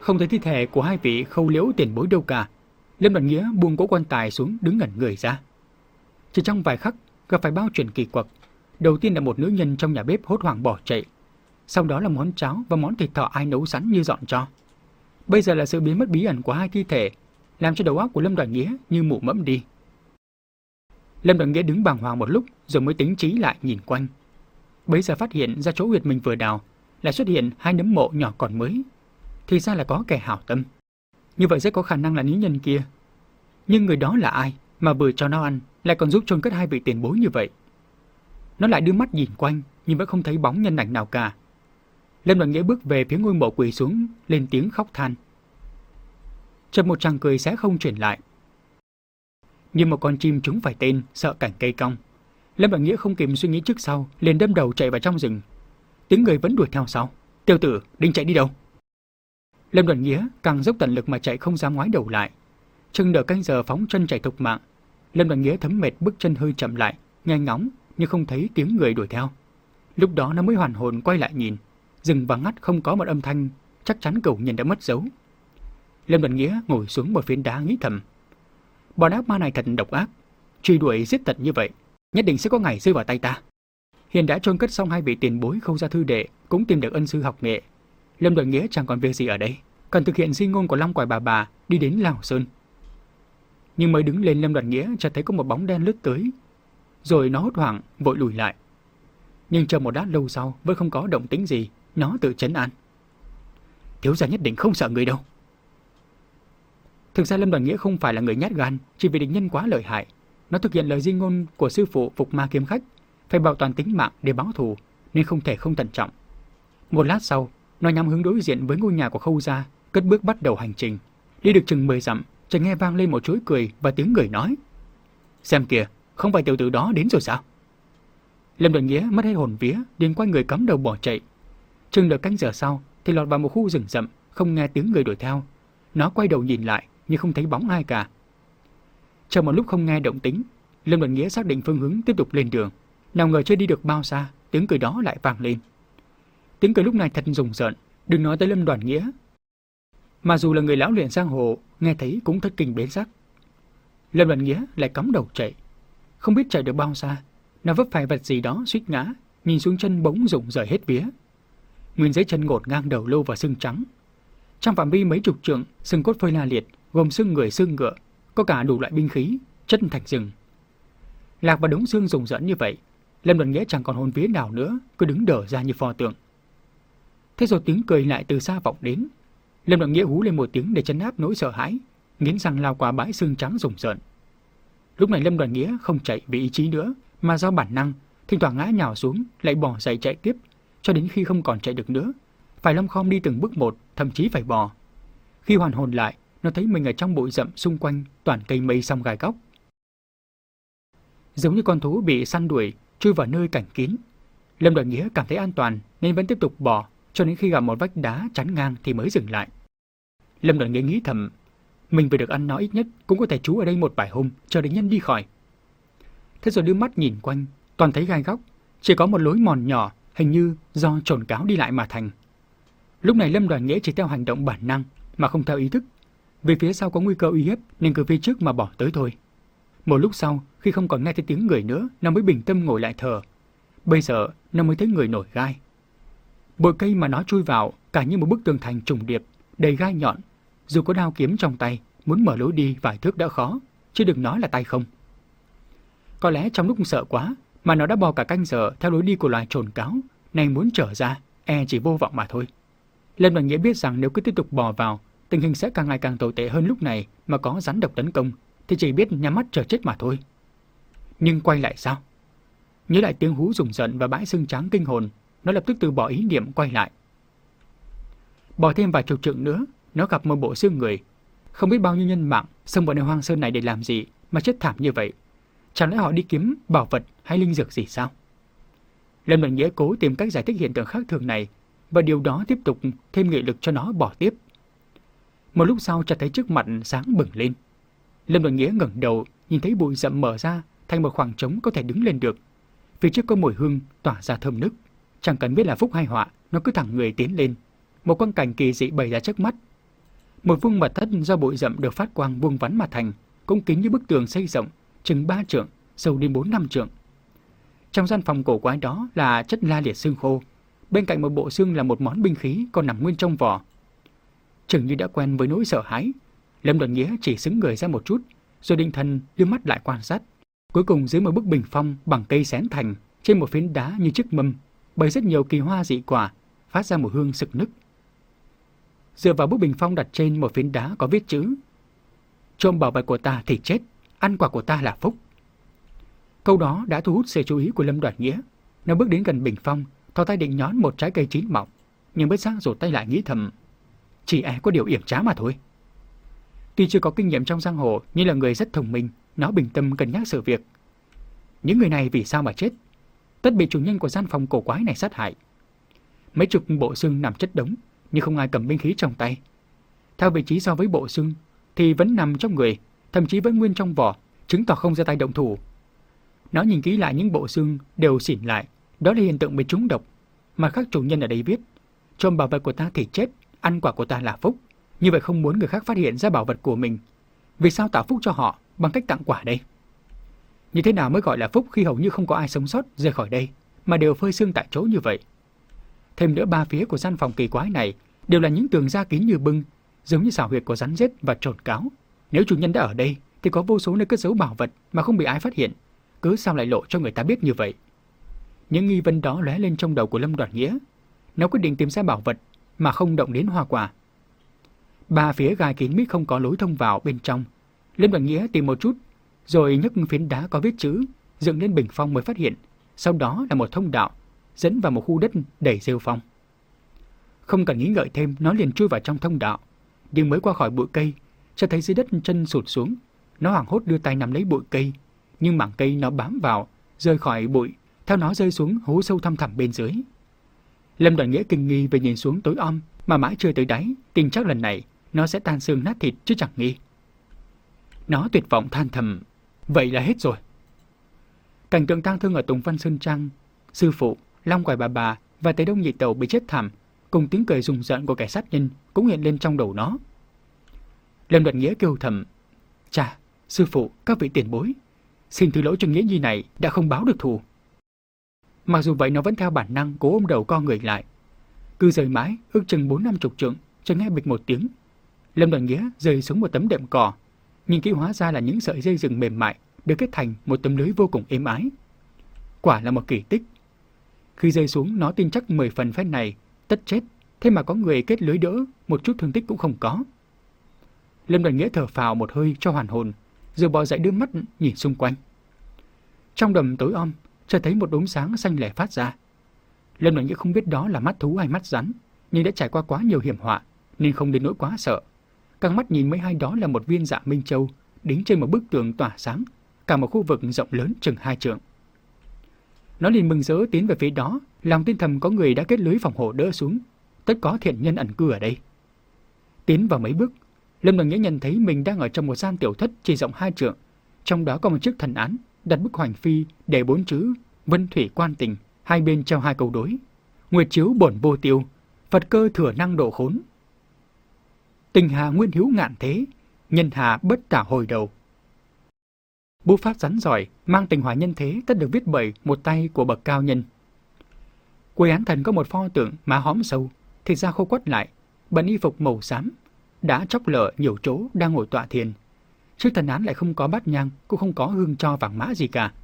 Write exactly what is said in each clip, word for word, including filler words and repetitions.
Không thấy thi thể của hai vị Khâu Liễu tiền bối đâu cả. Lâm Đoàn Nghĩa buông cỗ quan tài xuống, đứng ngẩn người ra. Chỉ trong vài khắc gặp phải bao chuyện kỳ quặc. Đầu tiên là một nữ nhân trong nhà bếp hốt hoảng bỏ chạy, sau đó là món cháo và món thịt thỏ ai nấu sẵn như dọn cho. Bây giờ là sự biến mất bí ẩn của hai thi thể, làm cho đầu óc của Lâm Đoàn Nghĩa như mụ mẫm đi. Lâm Đoàn Nghĩa đứng bàng hoàng một lúc rồi mới tính trí lại nhìn quanh. Bấy giờ phát hiện ra chỗ huyệt mình vừa đào lại xuất hiện hai nấm mộ nhỏ còn mới. Thì ra là có kẻ hảo tâm. Như vậy rất có khả năng là nữ nhân kia. Nhưng người đó là ai mà vừa cho nó ăn lại còn giúp chôn cất hai vị tiền bối như vậy? Nó lại đưa mắt nhìn quanh nhưng vẫn không thấy bóng nhân ảnh nào cả. Lâm Đoàn Nghĩa bước về phía ngôi mộ quỳ xuống, lên tiếng khóc than. Chợt một tràng cười sẽ không truyền lại. Như một con chim trúng phải tên, sợ cảnh cây cong. Lâm Đoàn Nghĩa không kịp suy nghĩ trước sau, liền đâm đầu chạy vào trong rừng. Tiếng người vẫn đuổi theo sau. Tiểu tử, định chạy đi đâu? Lâm Đoàn Nghĩa càng dốc tận lực mà chạy không dám ngoái đầu lại. Chừng nửa canh giờ phóng chân chạy thục mạng. Lâm Đoàn Nghĩa thấm mệt bước chân hơi chậm lại, nghe ngóng nhưng không thấy tiếng người đuổi theo. Lúc đó nó mới hoàn hồn quay lại nhìn. Rừng vắng ngắt không có một âm thanh, chắc chắn cẩu nhân đã mất dấu. Lâm Đoàn Nghĩa ngồi xuống một phiến đá nghĩ thầm. Bọn ác ma này thật độc ác, truy đuổi giết tận như vậy, nhất định sẽ có ngày rơi vào tay ta. Hiện đã chôn cất xong hai vị tiền bối Khâu gia thư đệ, cũng tìm được ân sư học nghệ. Lâm Đoàn Nghĩa chẳng còn việc gì ở đây, cần thực hiện di ngôn của Long Quải bà bà, đi đến Lào Sơn. Nhưng mới đứng lên, Lâm Đoàn Nghĩa chợt thấy có một bóng đen lướt tới, rồi nó hốt hoảng vội lùi lại. Nhưng chờ một lát lâu sau vẫn không có động tĩnh gì, nó tự trấn an. Thiếu gia nhất định không sợ người đâu. Thực ra Lâm Đoàn Nghĩa không phải là người nhát gan, chỉ vì địch nhân quá lợi hại. Nó thực hiện lời di ngôn của sư phụ Phục Ma Kiếm Khách, phải bảo toàn tính mạng để báo thù, nên không thể không thận trọng. Một lát sau, nó nhắm hướng đối diện với ngôi nhà của Khâu gia, cất bước bắt đầu hành trình. Đi được chừng mười dặm, chợt nghe vang lên một chuỗi cười và tiếng người nói: Xem kìa, không phải tiểu tử đó đến rồi sao? Lâm Đoàn Nghĩa mất hết hồn vía, liền quay người cắm đầu bỏ chạy. Chừng được canh giờ sau thì lọt vào một khu rừng rậm, không nghe tiếng người đuổi theo. Nó quay đầu nhìn lại nhưng không thấy bóng ai cả. Chờ một lúc không nghe động tĩnh, Lâm Đoàn Nghĩa xác định phương hướng tiếp tục lên đường. Nào ngờ chưa đi được bao xa, tiếng cười đó lại vang lên. Tiếng cười lúc này thật rùng rợn, đừng nói tới Lâm Đoàn Nghĩa, mà dù là người lão luyện giang hồ nghe thấy cũng thất kinh biến sắc. Lâm Đoàn Nghĩa lại cắm đầu chạy, không biết chạy được bao xa, nó vấp phải vật gì đó suýt ngã, nhìn xuống chân bỗng rụng rời hết vía. Nguyên dưới chân ngổn ngang đầu lâu và xương trắng. Trong phạm vi mấy chục trượng, xương cốt phơi la liệt, gồm xương người xương ngựa, có cả đủ loại binh khí, chất thành rừng. Lạc vào đống xương rùng rợn như vậy, Lâm Đoàn Nghĩa chẳng còn hồn vía nào nữa, cứ đứng đờ ra như pho tượng. Thế rồi tiếng cười lại từ xa vọng đến. Lâm Đoàn Nghĩa hú lên một tiếng để trấn áp nỗi sợ hãi, nghiến răng lao qua bãi xương trắng rùng rợn. Lúc này Lâm Đoàn Nghĩa không chạy vì ý chí nữa, mà do bản năng, thỉnh thoảng ngã nhào xuống, lại bò dậy chạy tiếp, cho đến khi không còn chạy được nữa, phải lom khom đi từng bước một, thậm chí phải bò. Khi hoàn hồn lại, nó thấy mình ở trong bụi rậm xung quanh toàn cây mây song gai góc, giống như con thú bị săn đuổi chui vào nơi cảnh kín. Lâm Đoàn Nghĩa cảm thấy an toàn nên vẫn tiếp tục bò, cho đến khi gặp một vách đá chắn ngang thì mới dừng lại. Lâm Đoàn Nghĩa nghĩ thầm, mình vừa được ăn nó, ít nhất cũng có thể trú ở đây một vài hôm chờ địch nhân đi khỏi. Thế rồi đưa mắt nhìn quanh, toàn thấy gai góc, chỉ có một lối mòn nhỏ, hình như do trồn cáo đi lại mà thành. Lúc này Lâm Đoàn Nghĩa chỉ theo hành động bản năng mà không theo ý thức, vì phía sau có nguy cơ uy hiếp nên cứ phía trước mà bỏ tới thôi. Một lúc sau, khi không còn nghe thấy tiếng người nữa, nó mới bình tâm ngồi lại thở. Bây giờ nó mới thấy người nổi gai. Bụi cây mà nó chui vào cả như một bức tường thành trùng điệp, đầy gai nhọn. Dù có đao kiếm trong tay, muốn mở lối đi vài thước đã khó, chứ đừng nói là tay không. Có lẽ trong lúc sợ quá mà nó đã bò cả canh giờ theo lối đi của loài trồn cáo, này muốn trở ra, e chỉ vô vọng mà thôi. Lâm Đoàn Nghĩa biết rằng nếu cứ tiếp tục bò vào, tình hình sẽ càng ngày càng tồi tệ hơn lúc này, mà có rắn độc tấn công thì chỉ biết nhắm mắt chờ chết mà thôi. Nhưng quay lại sao? Nhớ lại tiếng hú rùng rợn và bãi xương trắng kinh hồn, nó lập tức từ bỏ ý niệm quay lại. Bò thêm vài chục trượng nữa, nó gặp một bộ xương người. Không biết bao nhiêu nhân mạng xông vào nơi hoang sơn này để làm gì mà chết thảm như vậy. Chẳng lẽ họ đi kiếm bảo vật hay linh dược gì sao? Lâm Đoàn Nghĩa cố tìm cách giải thích hiện tượng khác thường này, và điều đó tiếp tục thêm nghị lực cho nó bỏ tiếp. Một lúc sau chợt thấy trước mặt sáng bừng lên. Lâm Đoàn Nghĩa ngẩng đầu, nhìn thấy bụi rậm mở ra thành một khoảng trống có thể đứng lên được. Phía trước có mùi hương tỏa ra thơm nức. Chẳng cần biết là phúc hay họa, nó cứ thẳng người tiến lên. Một quang cảnh kỳ dị bày ra trước mắt. Một vuông mật thất do bụi rậm được phát quang vuông vắn mà thành, cũng kín như bức tường xây rộng, chừng ba trượng, sâu đến bốn năm trượng. Trong gian phòng cổ quái đó là chất la liệt xương khô, bên cạnh một bộ xương là một món binh khí còn nằm nguyên trong vỏ. Chừng như đã quen với nỗi sợ hãi, Lâm Đoàn Nghĩa chỉ xứng người ra một chút, rồi định thần đưa mắt lại quan sát. Cuối cùng dưới một bức bình phong bằng cây xén thành, trên một phiến đá như chiếc mâm, bày rất nhiều kỳ hoa dị quả, phát ra một hương sực nức. Dựa vào bức bình phong đặt trên một phiến đá có viết chữ: trộm bảo vật của ta thì chết, ăn quả của ta là phúc. Câu đó đã thu hút sự chú ý của Lâm Đoàn Nghĩa. Nó bước đến gần bình phong, thò tay định nhón một trái cây chín mọng, nhưng bất giác rụt tay lại nghĩ thầm, chỉ e có điều yểm trá mà thôi. Tuy chưa có kinh nghiệm trong giang hồ, nhưng là người rất thông minh, nó bình tâm cân nhắc sự việc. Những người này vì sao mà chết? Tất bị chủ nhân của gian phòng cổ quái này sát hại. Mấy chục bộ xương nằm chất đống, nhưng không ai cầm binh khí trong tay. Theo vị trí so với bộ xương thì vẫn nằm trong người, thậm chí vẫn nguyên trong vỏ, chứng tỏ không ra tay động thủ. Nó nhìn kỹ lại những bộ xương đều xỉn lại, đó là hiện tượng bị trúng độc. Mà khác chủ nhân ở đây viết: trộm bảo vật của ta thì chết, ăn quả của ta là phúc. Như vậy không muốn người khác phát hiện ra bảo vật của mình. Vì sao tạo phúc cho họ bằng cách tặng quả đây? Như thế nào mới gọi là phúc khi hầu như không có ai sống sót rời khỏi đây, mà đều phơi xương tại chỗ như vậy? Thêm nữa, ba phía của gian phòng kỳ quái này đều là những tường da kín như bưng, giống như xào huyệt của rắn rết và trồn cáo. Nếu chủ nhân đã ở đây thì có vô số nơi cất giấu bảo vật mà không bị ai phát hiện, cứ sao lại lộ cho người ta biết như vậy? Những nghi vấn đó lóe lên trong đầu của Lâm Đoàn Nghĩa. Nó quyết định tìm ra bảo vật mà không động đến hoa quả. Ba phía gai kín mít không có lối thông vào bên trong. Lâm Đoàn Nghĩa tìm một chút, rồi nhấc phiến đá có viết chữ dựng lên bình phong mới phát hiện, sau đó là một thông đạo dẫn vào một khu đất đầy rêu phong. Không cần nghĩ ngợi thêm, nó liền chui vào trong thông đạo. Nhưng mới qua khỏi bụi cây, cho thấy dưới đất chân sụt xuống. Nó hoảng hốt đưa tay nắm lấy bụi cây, nhưng mảng cây nó bám vào, rơi khỏi bụi, theo nó rơi xuống hố sâu thăm thẳm bên dưới. Lâm Đoàn Nghĩa kinh nghi về nhìn xuống tối om, mà mãi chưa tới đáy, tin chắc lần này nó sẽ tan xương nát thịt chứ chẳng nghi. Nó tuyệt vọng than thầm, vậy là hết rồi. Cảnh tượng tang thương ở Tùng Văn Sơn Trang, sư phụ, Long Quải bà bà và Tề Đông Nhị Tẩu bị chết thảm, cùng tiếng cười rùng rợn của kẻ sát nhân cũng hiện lên trong đầu nó. Lâm Đoàn Nghĩa kêu thầm, chà, sư phụ, các vị tiền bối, xin thứ lỗi cho Nghĩa nhi này đã không báo được thù. Mặc dù vậy nó vẫn theo bản năng cố ôm đầu co người lại. Cứ rời mãi, ước chừng bốn năm chục trượng, cho nghe bịch một tiếng. Lâm Đoàn Nghĩa rơi xuống một tấm đệm cỏ, nhìn kỹ hóa ra là những sợi dây rừng mềm mại được kết thành một tấm lưới vô cùng êm ái. Quả là một kỳ tích. Khi rơi xuống, nó tin chắc mười phần phen này tất chết, thế mà có người kết lưới đỡ, một chút thương tích cũng không có. Lâm Đoàn Nghĩa thở phào một hơi cho hoàn hồn, rồi bò dậy đưa mắt nhìn xung quanh. Trong đầm tối om, chợt thấy một đốm sáng xanh lẻ phát ra. Lâm Đoàn Nghĩa không biết đó là mắt thú hay mắt rắn, nhưng đã trải qua quá nhiều hiểm họa nên không đến nỗi quá sợ. Căng mắt nhìn mấy hai đó là một viên dạ minh châu đính trên một bức tường tỏa sáng, cả một khu vực rộng lớn chừng hai trượng. Nó liền mừng rỡ tiến về phía đó, lòng tin thầm có người đã kết lưới phòng hộ đỡ xuống, tất có thiện nhân ẩn cư ở đây. Tiến vào mấy bước, Lâm Đoàn Nghĩa nhận thấy mình đang ở trong một gian tiểu thất chỉ rộng hai trượng, trong đó có một chiếc thần án đặt bức hoành phi để bốn chữ Vân Thủy Quan Tình, hai bên treo hai câu đối: Nguyệt chiếu bổn vô tiêu, Phật cơ thừa năng độ khốn. Tình hà nguyên hữu ngạn thế, nhân hà bất tả hồi đầu. Bút pháp rắn giỏi, mang tình hòa nhân thế tất được viết bởi một tay của bậc cao nhân. Quầy án thần có một pho tượng má hõm sâu, thịt da khô quắt lại, bận y phục màu xám, đã chóc lở nhiều chỗ đang ngồi tọa thiền. Trước thần án lại không có bát nhang, cũng không có hương tro vàng mã gì cả.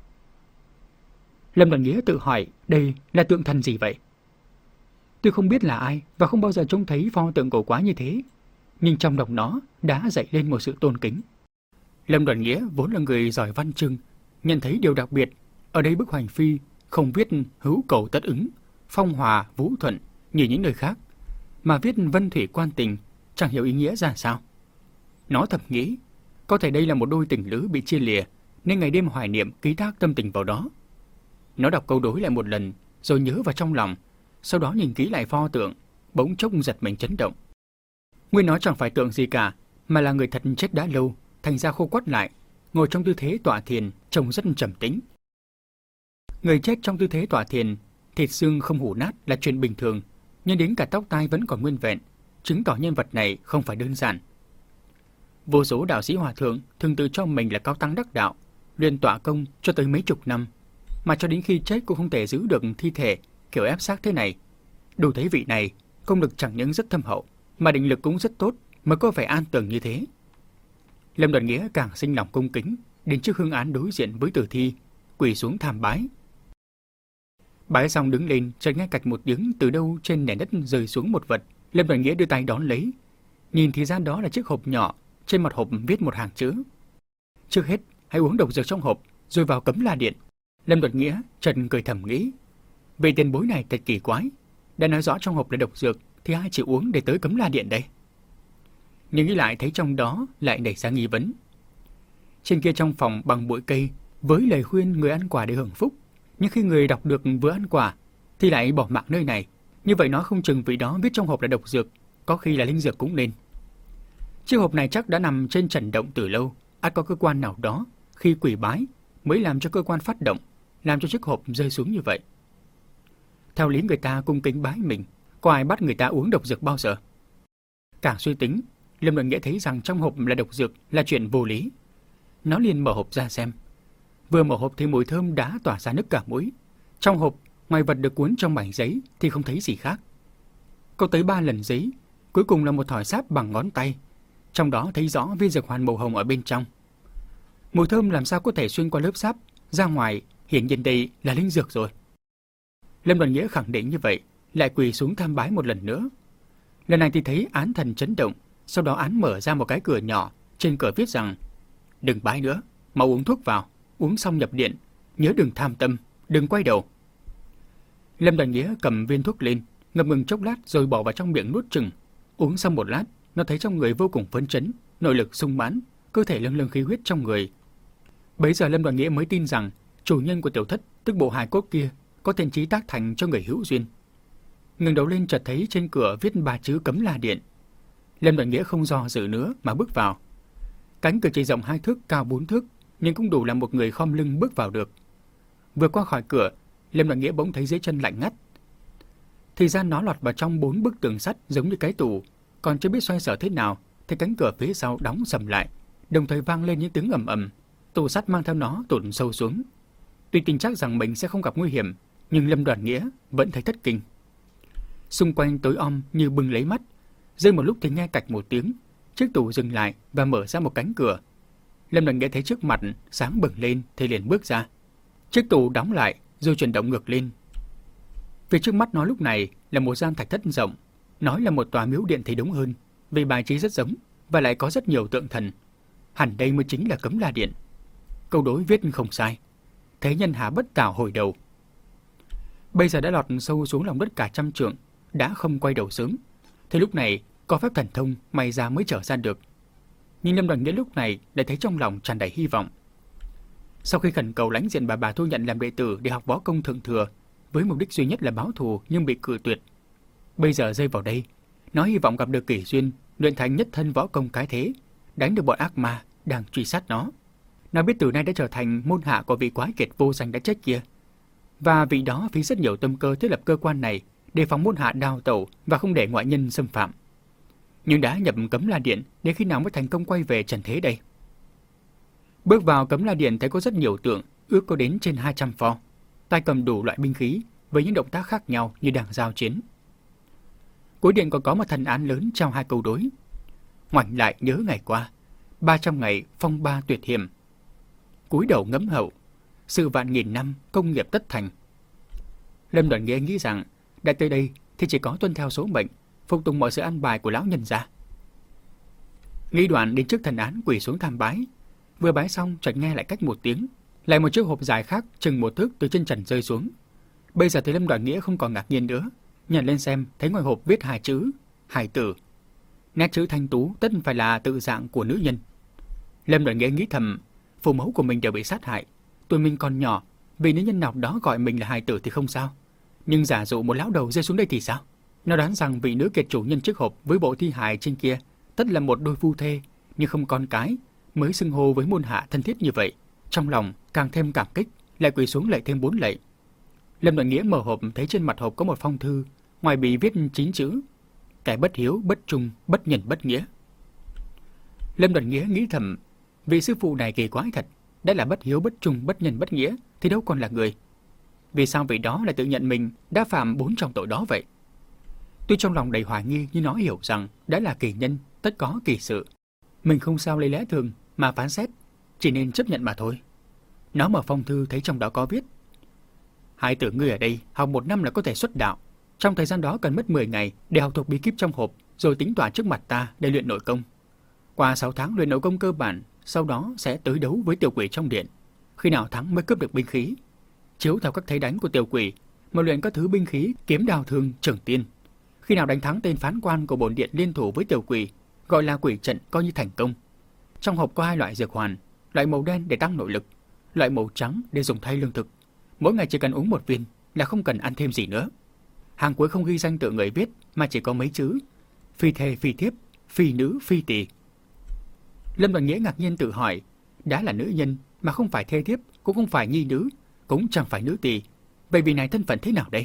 Lâm Đoàn Nghĩa tự hỏi đây là tượng thần gì vậy? Tôi không biết là ai và không bao giờ trông thấy pho tượng cổ quái như thế, nhưng trong lòng nó đã dậy lên một sự tôn kính. Lâm Đoàn Nghĩa vốn là người giỏi văn chương, nhận thấy điều đặc biệt ở đây bức hoành phi không viết hữu cầu tất ứng, phong hòa vũ thuận như những nơi khác, mà viết Vân Thủy Quan Tình, chẳng hiểu ý nghĩa ra sao. Nó thầm nghĩ, có thể đây là một đôi tình lữ bị chia lìa, nên ngày đêm hoài niệm ký thác tâm tình vào đó. Nó đọc câu đối lại một lần, rồi nhớ vào trong lòng, sau đó nhìn kỹ lại pho tượng, bỗng chốc giật mình chấn động. Nguyên nó chẳng phải tượng gì cả, mà là người thật chết đã lâu, thành ra khô quắt lại, ngồi trong tư thế tọa thiền, trông rất trầm tĩnh. Người chết trong tư thế tọa thiền, thịt xương không hủ nát là chuyện bình thường, nhưng đến cả tóc tai vẫn còn nguyên vẹn, chứng tỏ nhân vật này không phải đơn giản, Vô số đạo sĩ hòa thượng thường tự cho mình là cao tăng đắc đạo, luyện tọa công cho tới mấy chục năm, mà cho đến khi chết cũng không thể giữ được thi thể kiểu ép xác thế này. Đủ thấy vị này công lực chẳng những rất thâm hậu, mà định lực cũng rất tốt, mới có vẻ an tường như thế. Lâm Đoàn Nghĩa càng sinh lòng cung kính, đến trước hương án đối diện với tử thi, quỳ xuống tham bái. Bái xong đứng lên, chợt nghe cạch một tiếng từ đâu trên nền đất rơi xuống một vật. Lâm Đoàn Nghĩa đưa tay đón lấy, nhìn thì ra đó là chiếc hộp nhỏ, trên mặt hộp viết một hàng chữ: trước hết hãy uống độc dược trong hộp, rồi vào Cấm La Điện. Lâm Đoàn Nghĩa chợt cười thầm nghĩ, vị tiền bối này thật kỳ quái, đã nói rõ trong hộp là độc dược thì ai chịu uống để tới Cấm La Điện đây? Nhưng nghĩ lại thấy trong đó lại nảy ra nghi vấn. Trên kia trong phòng bằng bụi cây, với lời khuyên người ăn quả để hưởng phúc, nhưng khi người đọc được vừa ăn quả thì lại bỏ mạng nơi này, như vậy nó không chừng vị đó viết trong hộp là độc dược, có khi là linh dược cũng nên. Chiếc hộp này chắc đã nằm trên trần động từ lâu, ắt có cơ quan nào đó khi quỳ bái mới làm cho cơ quan phát động, làm cho chiếc hộp rơi xuống như vậy. Theo lý người ta cung kính bái mình, có ai bắt người ta uống độc dược bao giờ? Càng suy tính, Lâm Đoàn Nghĩa thấy rằng trong hộp là độc dược là chuyện vô lý. Nó liền mở hộp ra xem. Vừa mở hộp thì mùi thơm đã tỏa ra nức cả mũi. Trong hộp, ngoài vật được cuốn trong mảnh giấy thì không thấy gì khác. Có tới ba lần giấy, cuối cùng là một thỏi sáp bằng ngón tay. Trong đó thấy rõ viên dược hoàn màu hồng ở bên trong. Mùi thơm làm sao có thể xuyên qua lớp sáp ra ngoài, hiển nhiên đây là linh dược rồi. Lâm Đoàn Nghĩa khẳng định như vậy, lại quỳ xuống tham bái một lần nữa. Lần này thì thấy án thần chấn động, sau đó án mở ra một cái cửa nhỏ, trên cửa viết rằng: đừng bái nữa, mau uống thuốc vào, uống xong nhập điện, nhớ đừng tham tâm, đừng quay đầu. Lâm Đoàn Nghĩa cầm viên thuốc lên, ngập ngừng chốc lát rồi bỏ vào trong miệng nuốt chừng. Uống xong một lát, nó thấy trong người vô cùng phấn chấn, nội lực sung mãn, cơ thể lâng lâng khí huyết trong người. Bấy giờ Lâm Đoàn Nghĩa mới tin rằng chủ nhân của tiểu thất, tức bộ hài cốt kia, có thiện chí tác thành cho người hữu duyên. Ngẩng đầu lên chợt thấy trên cửa viết ba chữ Cấm La Điện. Lâm Đoàn Nghĩa không do dự nữa mà bước vào. Cánh cửa chỉ rộng hai thước, cao bốn thước, nhưng cũng đủ làm một người khom lưng bước vào được. Vừa qua khỏi cửa, Lâm Đoàn Nghĩa bỗng thấy dưới chân lạnh ngắt. Thì ra nó lọt vào trong bốn bức tường sắt giống như cái tủ, còn chưa biết xoay sở thế nào thì cánh cửa phía sau đóng sầm lại, đồng thời vang lên những tiếng ầm ầm. Tủ sắt mang theo nó tụt sâu xuống. Tuy tin chắc rằng mình sẽ không gặp nguy hiểm, nhưng Lâm Đoàn Nghĩa vẫn thấy thất kinh. Xung quanh tối om như bừng lấy mắt. Rơi một lúc thì nghe cạch một tiếng, chiếc tủ dừng lại và mở ra một cánh cửa. Lâm Đoàn Nghĩa thấy trước mặt sáng bừng lên thì liền bước ra. Chiếc tủ đóng lại rồi chuyển động ngược lên. Phía trước mắt nó lúc này là một gian thạch thất rộng, nói là một tòa miếu điện thì đúng hơn, vì bài trí rất giống và lại có rất nhiều tượng thần. Hẳn đây mới chính là Cấm La Điện. Câu đối viết không sai. Thế nhân hà bất cảo hồi đầu. Bây giờ đã lọt sâu xuống lòng đất cả trăm trượng, đã không quay đầu sớm. Thế lúc này có phép thần thông may ra mới trở ra được. Nhưng Lâm Đoàn Nghĩa lúc này đã thấy trong lòng tràn đầy hy vọng. Sau khi khẩn cầu lãnh diện bà bà thu nhận làm đệ tử để học võ công thượng thừa, với mục đích duy nhất là báo thù nhưng bị cự tuyệt. Bây giờ rơi vào đây, nó hy vọng gặp được kỷ duyên, luyện thành nhất thân võ công cái thế, đánh được bọn ác ma đang truy sát nó. Nó biết từ nay đã trở thành môn hạ của vị quái kiệt vô danh đã chết kia, và vị đó phí rất nhiều tâm cơ thiết lập cơ quan này để phòng môn hạ đào tẩu và không để ngoại nhân xâm phạm. Nhưng đã nhập Cấm La Điện, đến khi nào mới thành công quay về trần thế đây? Bước vào Cấm La Điện thấy có rất nhiều tượng, ước có đến trên hai trăm pho, tay cầm đủ loại binh khí với những động tác khác nhau như đang giao chiến. Cuối điện còn có một thần án lớn trao hai câu đối: ngoảnh lại nhớ ngày qua, ba trăm ngày phong ba tuyệt hiểm, cúi đầu ngẫm hậu, sự vạn nghìn năm công nghiệp tất thành. Lâm Đoàn Nghĩa nghĩ rằng đã tới đây thì chỉ có tuân theo số mệnh, phục tùng mọi sự an bài của lão nhân gia. Nghĩ đoạn đến trước thần án quỳ xuống tham bái. Vừa bái xong chợt nghe lại cách một tiếng, lại một chiếc hộp dài khác chừng một thước từ trên trần rơi xuống. Bây giờ thì Lâm Đoàn Nghĩa không còn ngạc nhiên nữa, nhận lên xem thấy ngoài hộp viết hai chữ Hải Tử. Nét chữ thanh tú tất phải là tự dạng của nữ nhân. Lâm Đoàn Nghĩa nghĩ thầm, phụ mẫu của mình đều bị sát hại, tuổi mình còn nhỏ, vì nữ nhân nào đó gọi mình là Hải Tử thì không sao, nhưng giả dụ một lão đầu rơi xuống đây thì sao? Nó đoán rằng vị nữ kiệt chủ nhân chiếc hộp với bộ thi hài trên kia tất là một đôi phu thê nhưng không con cái, mới xưng hô với môn hạ thân thiết như vậy. Trong lòng càng thêm cảm kích, lại quỳ xuống lạy thêm bốn lạy. Lâm Đoàn Nghĩa mở hộp thấy trên mặt hộp có một phong thư, ngoài bị viết chín chữ: kẻ bất hiếu, bất trung, bất nhân, bất nghĩa. Lâm Đoàn Nghĩa nghĩ thầm, vị sư phụ này kỳ quái thật, đã là bất hiếu bất trung bất nhân bất nghĩa thì đâu còn là người. Vì sao vị đó lại tự nhận mình đã phạm bốn trọng tội đó vậy? Tuy trong lòng đầy hoài nghi nhưng nó hiểu rằng đã là kỳ nhân, tất có kỳ sự. Mình không sao lấy lẽ thường mà phán xét, chỉ nên chấp nhận mà thôi. Nó mở phong thư thấy trong đó có viết: hai tử ngươi ở đây học một năm là có thể xuất đạo. Trong thời gian đó cần mất mười ngày để học thuộc bí kíp trong hộp, rồi tính tỏa trước mặt ta để luyện nội công. Qua sáu tháng luyện nội công cơ bản, sau đó sẽ tới đấu với tiểu quỷ trong điện. Khi nào thắng mới cướp được binh khí. Chiếu theo các thế đánh của tiểu quỷ mà luyện các thứ binh khí kiếm đào thương trưởng tiên. Khi nào đánh thắng tên phán quan của bổn điện liên thủ với tiểu quỷ, gọi là quỷ trận, coi như thành công. Trong hộp có hai loại dược hoàn, loại màu đen để tăng nội lực, loại màu trắng để dùng thay lương thực. Mỗi ngày chỉ cần uống một viên là không cần ăn thêm gì nữa. Hàng cuối không ghi danh tự người viết mà chỉ có mấy chữ: phi thê phi thiếp, phi nữ phi tỳ. Lâm Đoàn Nghĩa ngạc nhiên tự hỏi, đã là nữ nhân mà không phải thê thiếp, cũng không phải nhi nữ, cũng chẳng phải nữ tỳ, vậy vị này thân phận thế nào đây?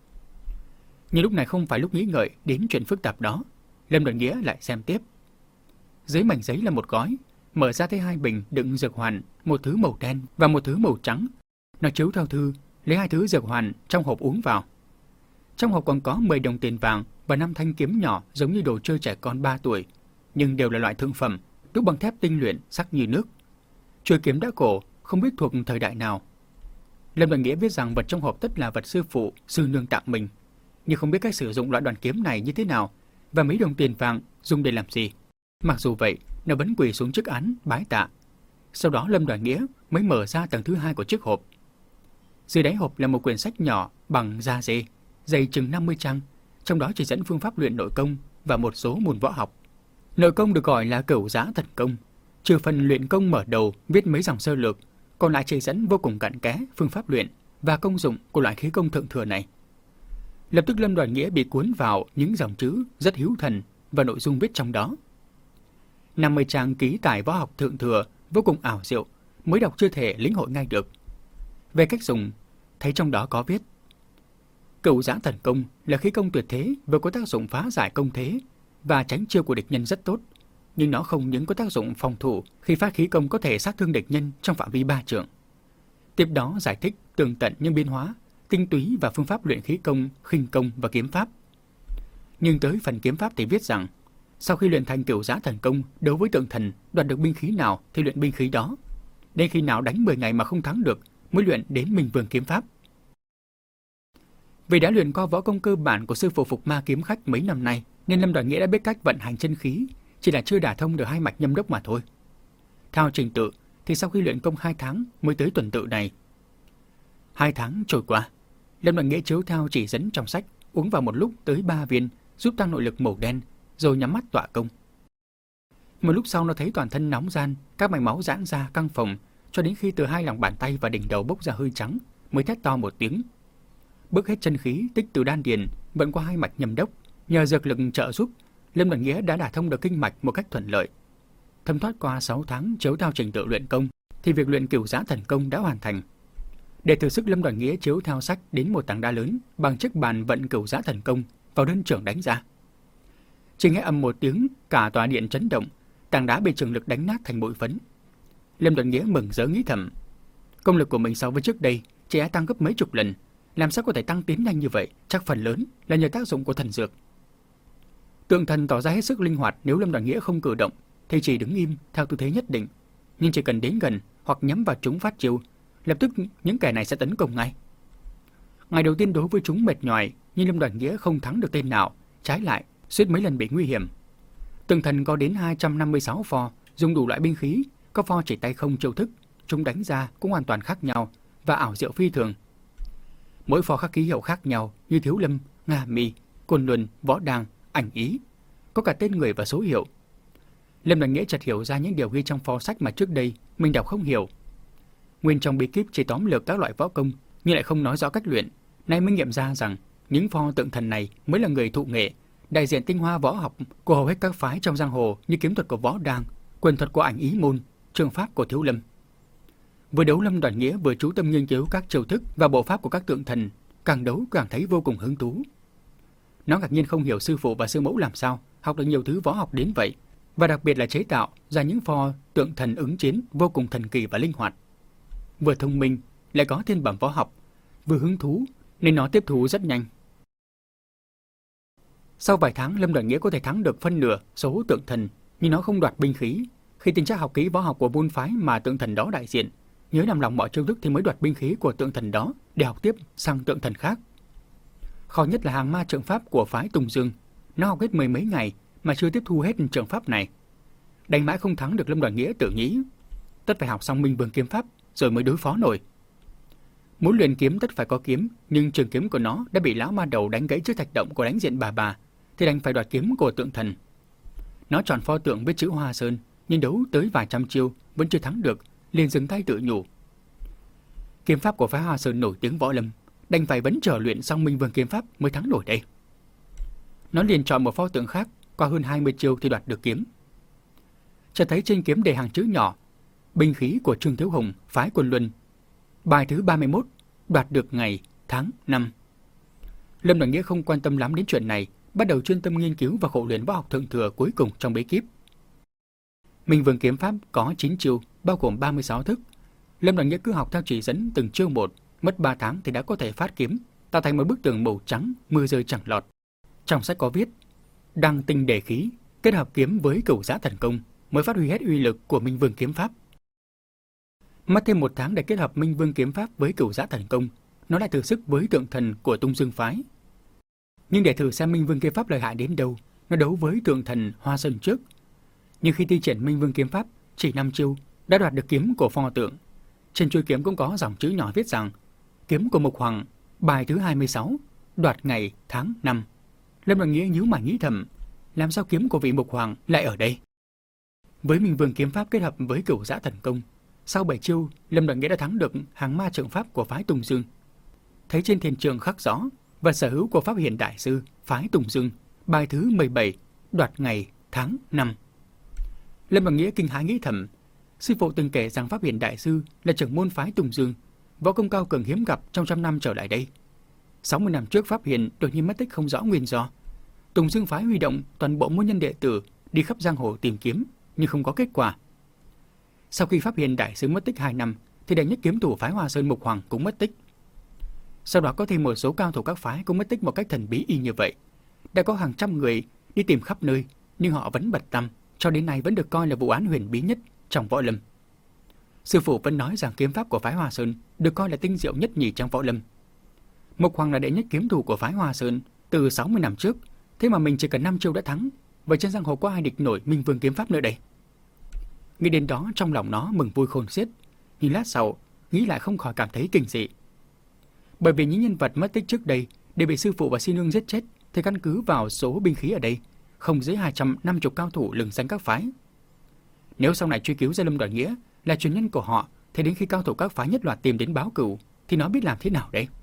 Nhưng lúc này không phải lúc nghĩ ngợi đến chuyện phức tạp đó. Lâm Đoàn Nghĩa lại xem tiếp. Dưới mảnh giấy là một gói, mở ra thấy hai bình đựng dược hoàn, một thứ màu đen và một thứ màu trắng. Nó chiếu theo thư, lấy hai thứ dược hoàn trong hộp uống vào. Trong hộp còn có mười đồng tiền vàng và năm thanh kiếm nhỏ giống như đồ chơi trẻ con ba tuổi, nhưng đều là loại thượng phẩm, đúc bằng thép tinh luyện, sắc như nước. Chuôi kiếm đã cổ, không biết thuộc thời đại nào. Lâm Đoàn Nghĩa biết rằng vật trong hộp tất là vật sư phụ, sư nương tặng mình, nhưng không biết cách sử dụng loại đoàn kiếm này như thế nào và mấy đồng tiền vàng dùng để làm gì. Mặc dù vậy, nó vẫn quỳ xuống trước án bái tạ. Sau đó Lâm Đoàn Nghĩa mới mở ra tầng thứ hai của chiếc hộp. Dưới đáy hộp là một quyển sách nhỏ bằng da dê, dày chừng năm mươi trang, trong đó chỉ dẫn phương pháp luyện nội công và một số môn võ học. Nội công được gọi là Cửu Giá Thần Công, trừ phần luyện công mở đầu viết mấy dòng sơ lược, còn lại chỉ dẫn vô cùng cặn kẽ phương pháp luyện và công dụng của loại khí công thượng thừa này. Lập tức Lâm Đoàn Nghĩa bị cuốn vào những dòng chữ rất hiếu thần và nội dung viết trong đó. năm mươi trang ký tải võ học thượng thừa vô cùng ảo diệu, mới đọc chưa thể lĩnh hội ngay được. Về cách dùng, thấy trong đó có viết: Cửu Giá Thần Công là khí công tuyệt thế và có tác dụng phá giải công thế và tránh chiêu của địch nhân rất tốt, nhưng nó không những có tác dụng phòng thủ, khi phát khí công có thể sát thương địch nhân trong phạm vi ba trượng. Tiếp đó giải thích tường tận những biến hóa, tinh túy và phương pháp luyện khí công, khinh công và kiếm pháp. Nhưng tới phần kiếm pháp thì viết rằng, sau khi luyện thành Cửu Giá Thần Công, đấu với tượng thần, đoạt được binh khí nào thì luyện binh khí đó. Đến khi nào đánh mười ngày mà không thắng được, mới luyện đến Minh Vương kiếm pháp. Vì đã luyện qua võ công cơ bản của sư phụ Phục Ma kiếm khách mấy năm nay, nên Lâm Đoàn Nghĩa đã biết cách vận hành chân khí, chỉ là chưa đả thông được hai mạch nhâm đốc mà thôi. Theo trình tự thì sau khi luyện công hai tháng mới tới tuần tự này. Hai tháng trôi qua, Lâm Đoàn Nghĩa chiếu theo chỉ dẫn trong sách, uống vào một lúc tới ba viên, giúp tăng nội lực màu đen, rồi nhắm mắt tọa công. Một lúc sau nó thấy toàn thân nóng ran, các mạch máu giãn ra căng phồng, cho đến khi từ hai lòng bàn tay và đỉnh đầu bốc ra hơi trắng, mới thét to một tiếng. Bước hết chân khí tích từ đan điền, vận qua hai mạch nhâm đốc, nhờ dược lực trợ giúp, Lâm Đoàn Nghĩa đã đả thông được kinh mạch một cách thuận lợi. Thấm thoát qua sáu tháng chiếu theo trình tự luyện công, thì việc luyện Cửu Giá Thần Công đã hoàn thành. Để thử sức, Lâm Đoàn Nghĩa chiếu theo sách đến một tảng đá lớn bằng chiếc bàn vận Cửu Giá Thần Công vào đơn trưởng đánh ra. Chỉ nghe ầm một tiếng, cả tòa điện chấn động, tảng đá bị trường lực đánh nát thành bụi phấn. Lâm Đoàn Nghĩa mừng rỡ nghĩ thầm, công lực của mình so với trước đây chỉ đã tăng gấp mấy chục lần, làm sao có thể tăng tiến nhanh như vậy? Chắc phần lớn là nhờ tác dụng của thần dược. Tượng thần tỏ ra hết sức linh hoạt, nếu Lâm Đoàn Nghĩa không cử động thì chỉ đứng im theo tư thế nhất định, nhưng chỉ cần đến gần hoặc nhắm vào chúng phát chiêu, lập tức những kẻ này sẽ tấn công ngay. Ngày đầu tiên đối với chúng mệt nhoài, nhưng Lâm Đoàn Nghĩa không thắng được tên nào, trái lại suýt mấy lần bị nguy hiểm. Tượng thần có đến hai trăm năm mươi sáu pho, dùng đủ loại binh khí, có pho chỉ tay không chiêu thức, chúng đánh ra cũng hoàn toàn khác nhau và ảo diệu phi thường. Mỗi pho khắc ký hiệu khác nhau như Thiếu Lâm, Nga Mi, Côn Luân, Võ Đàng, Ảnh Ý, có cả tên người và số hiệu. Lâm Đoàn Nghĩa chợt hiểu ra những điều ghi trong pho sách mà trước đây mình đọc không hiểu. Nguyên trong bí kíp chỉ tóm lược các loại võ công nhưng lại không nói rõ cách luyện, nay mới nghiệm ra rằng những pho tượng thần này mới là người thụ nghệ, đại diện tinh hoa võ học của hầu hết các phái trong giang hồ, như kiếm thuật của Võ Đàng, quyền thuật của Ảnh Ý môn, trường pháp của Thiếu Lâm. Vừa đấu, Lâm Đoàn Nghĩa vừa chú tâm nghiên cứu các chiêu thức và bộ pháp của các tượng thần, càng đấu càng thấy vô cùng hứng thú. Nó ngạc nhiên không hiểu sư phụ và sư mẫu làm sao học được nhiều thứ võ học đến vậy. và đặc biệt là chế tạo ra những pho tượng thần ứng chiến vô cùng thần kỳ và linh hoạt. Vừa thông minh, lại có thiên bẩm võ học, vừa hứng thú nên nó tiếp thu rất nhanh. Sau vài tháng, Lâm Đoàn Nghĩa có thể thắng được phân nửa số tượng thần, nhưng nó không đoạt binh khí. Khi tin chắc học kỹ võ học của môn phái mà tượng thần đó đại diện, nhớ nằm lòng mọi chiêu thức thì mới đoạt binh khí của tượng thần đó để học tiếp sang tượng thần khác. Khó nhất là hàng ma trượng pháp của phái Tùng Dương. Nó học hết mười mấy ngày mà chưa tiếp thu hết trượng pháp này. Đánh mãi không thắng được Lâm Đoàn Nghĩa tự nghĩ, tất phải học xong Minh Vương kiếm pháp rồi mới đối phó nổi. Muốn luyện kiếm tất phải có kiếm, nhưng trường kiếm của nó đã bị lão ma đầu đánh gãy trước thạch động của đánh diện bà bà, thì đành phải đoạt kiếm của tượng thần. Nó chọn pho tượng với chữ Hoa Sơn, nhưng đấu tới vài trăm chiêu vẫn chưa thắng được, liền dừng tay tự nhủ. Kiếm pháp của phái Hoa Sơn nổi tiếng võ lâm, đành phải vẫn chờ luyện xong Minh Vương kiếm pháp mới thắng nổi đây. Nó liền chọn một pho tượng khác, qua hơn hai mươi chiêu thì đoạt được kiếm. Chợt thấy trên kiếm đề hàng chữ nhỏ, binh khí của Trương Thiếu Hùng, phái Quân Luân, bài thứ ba mươi mốt, đoạt được ngày, tháng, năm. Lâm Đoàn Nghĩa không quan tâm lắm đến chuyện này, bắt đầu chuyên tâm nghiên cứu và khổ luyện võ học thượng thừa cuối cùng trong bí kíp. Minh Vương kiếm pháp có chín chiêu, bao gồm ba mươi sáu thức. Lâm Đoàn Nghĩa cứ học theo chỉ dẫn từng chiêu một, mất ba tháng thì đã có thể phát kiếm, tạo thành một bức tường màu trắng, mưa rơi chẳng lọt. Trong sách có viết, đăng tinh đề khí, kết hợp kiếm với cửu giã thần công mới phát huy hết uy lực của Minh Vương kiếm pháp. Mất thêm một tháng để kết hợp Minh Vương kiếm pháp với cửu giã thần công, nó lại thử sức với tượng thần của Tung Dương phái. Nhưng để thử xem Minh Vương kiếm pháp lợi hại đến đâu, nó đấu với tượng thần Hoa Sơn trước. Nhưng khi thi triển Minh Vương kiếm pháp, chỉ năm chiêu đã đoạt được kiếm của pho tượng. Trên chuôi kiếm cũng có dòng chữ nhỏ viết rằng: kiếm của Mục Hoàng, bài thứ hai mươi sáu, đoạt ngày, tháng, năm. Lâm Đoàn Nghĩa nhíu mày nghĩ thầm, làm sao kiếm của vị Mục Hoàng lại ở đây? Với Minh Vương kiếm pháp kết hợp với cửu giã thần công, sau bảy chiêu, Lâm Đoàn Nghĩa đã thắng được hàng ma trượng pháp của phái Tùng Dương. Thấy trên thiền trường khắc rõ và sở hữu của pháp hiền đại sư phái Tùng Dương, bài thứ mười bảy, đoạt ngày, tháng, năm. Lâm Đoàn Nghĩa kinh hãi nghĩ thầm, sư phụ từng kể rằng pháp hiền đại sư là trưởng môn phái Tùng Dương, võ công cao cường hiếm gặp trong trăm năm trở lại đây. sáu mươi năm trước pháp hiền đột nhiên mất tích không rõ nguyên do. Tùng Dương phái huy động toàn bộ môn nhân đệ tử đi khắp giang hồ tìm kiếm, nhưng không có kết quả. Sau khi pháp hiền đại sư mất tích hai năm, thì đệ nhất kiếm thủ phái Hoa Sơn Mục Hoàng cũng mất tích. Sau đó có thêm một số cao thủ các phái cũng mất tích một cách thần bí y như vậy. Đã có hàng trăm người đi tìm khắp nơi, nhưng họ vẫn bật tăm, cho đến nay vẫn được coi là vụ án huyền bí nhất trong võ lâm. Sư phụ vẫn nói rằng kiếm pháp của phái Hoa Sơn được coi là tinh diệu nhất nhì trong võ lâm. Mục Hoàng là đệ nhất kiếm thủ của phái Hoa Sơn từ sáu mươi năm trước, thế mà mình chỉ cần năm chiêu đã thắng. Vậy trên giang hồ có ai địch nổi Minh Vương kiếm pháp nữa đây? Nghĩ đến đó trong lòng nó mừng vui khôn xiết, nhưng lát sau nghĩ lại không khỏi cảm thấy kinh dị. Bởi vì những nhân vật mất tích trước đây đều bị sư phụ và sư nương giết chết, thì căn cứ vào số binh khí ở đây, không dưới hai trăm năm mươi cao thủ lừng danh các phái. Nếu sau này truy cứu ra Lâm Đoàn Nghĩa là truyền nhân của họ, thì đến khi cao thủ các phái nhất loạt tìm đến báo cửu, thì nó biết làm thế nào đây?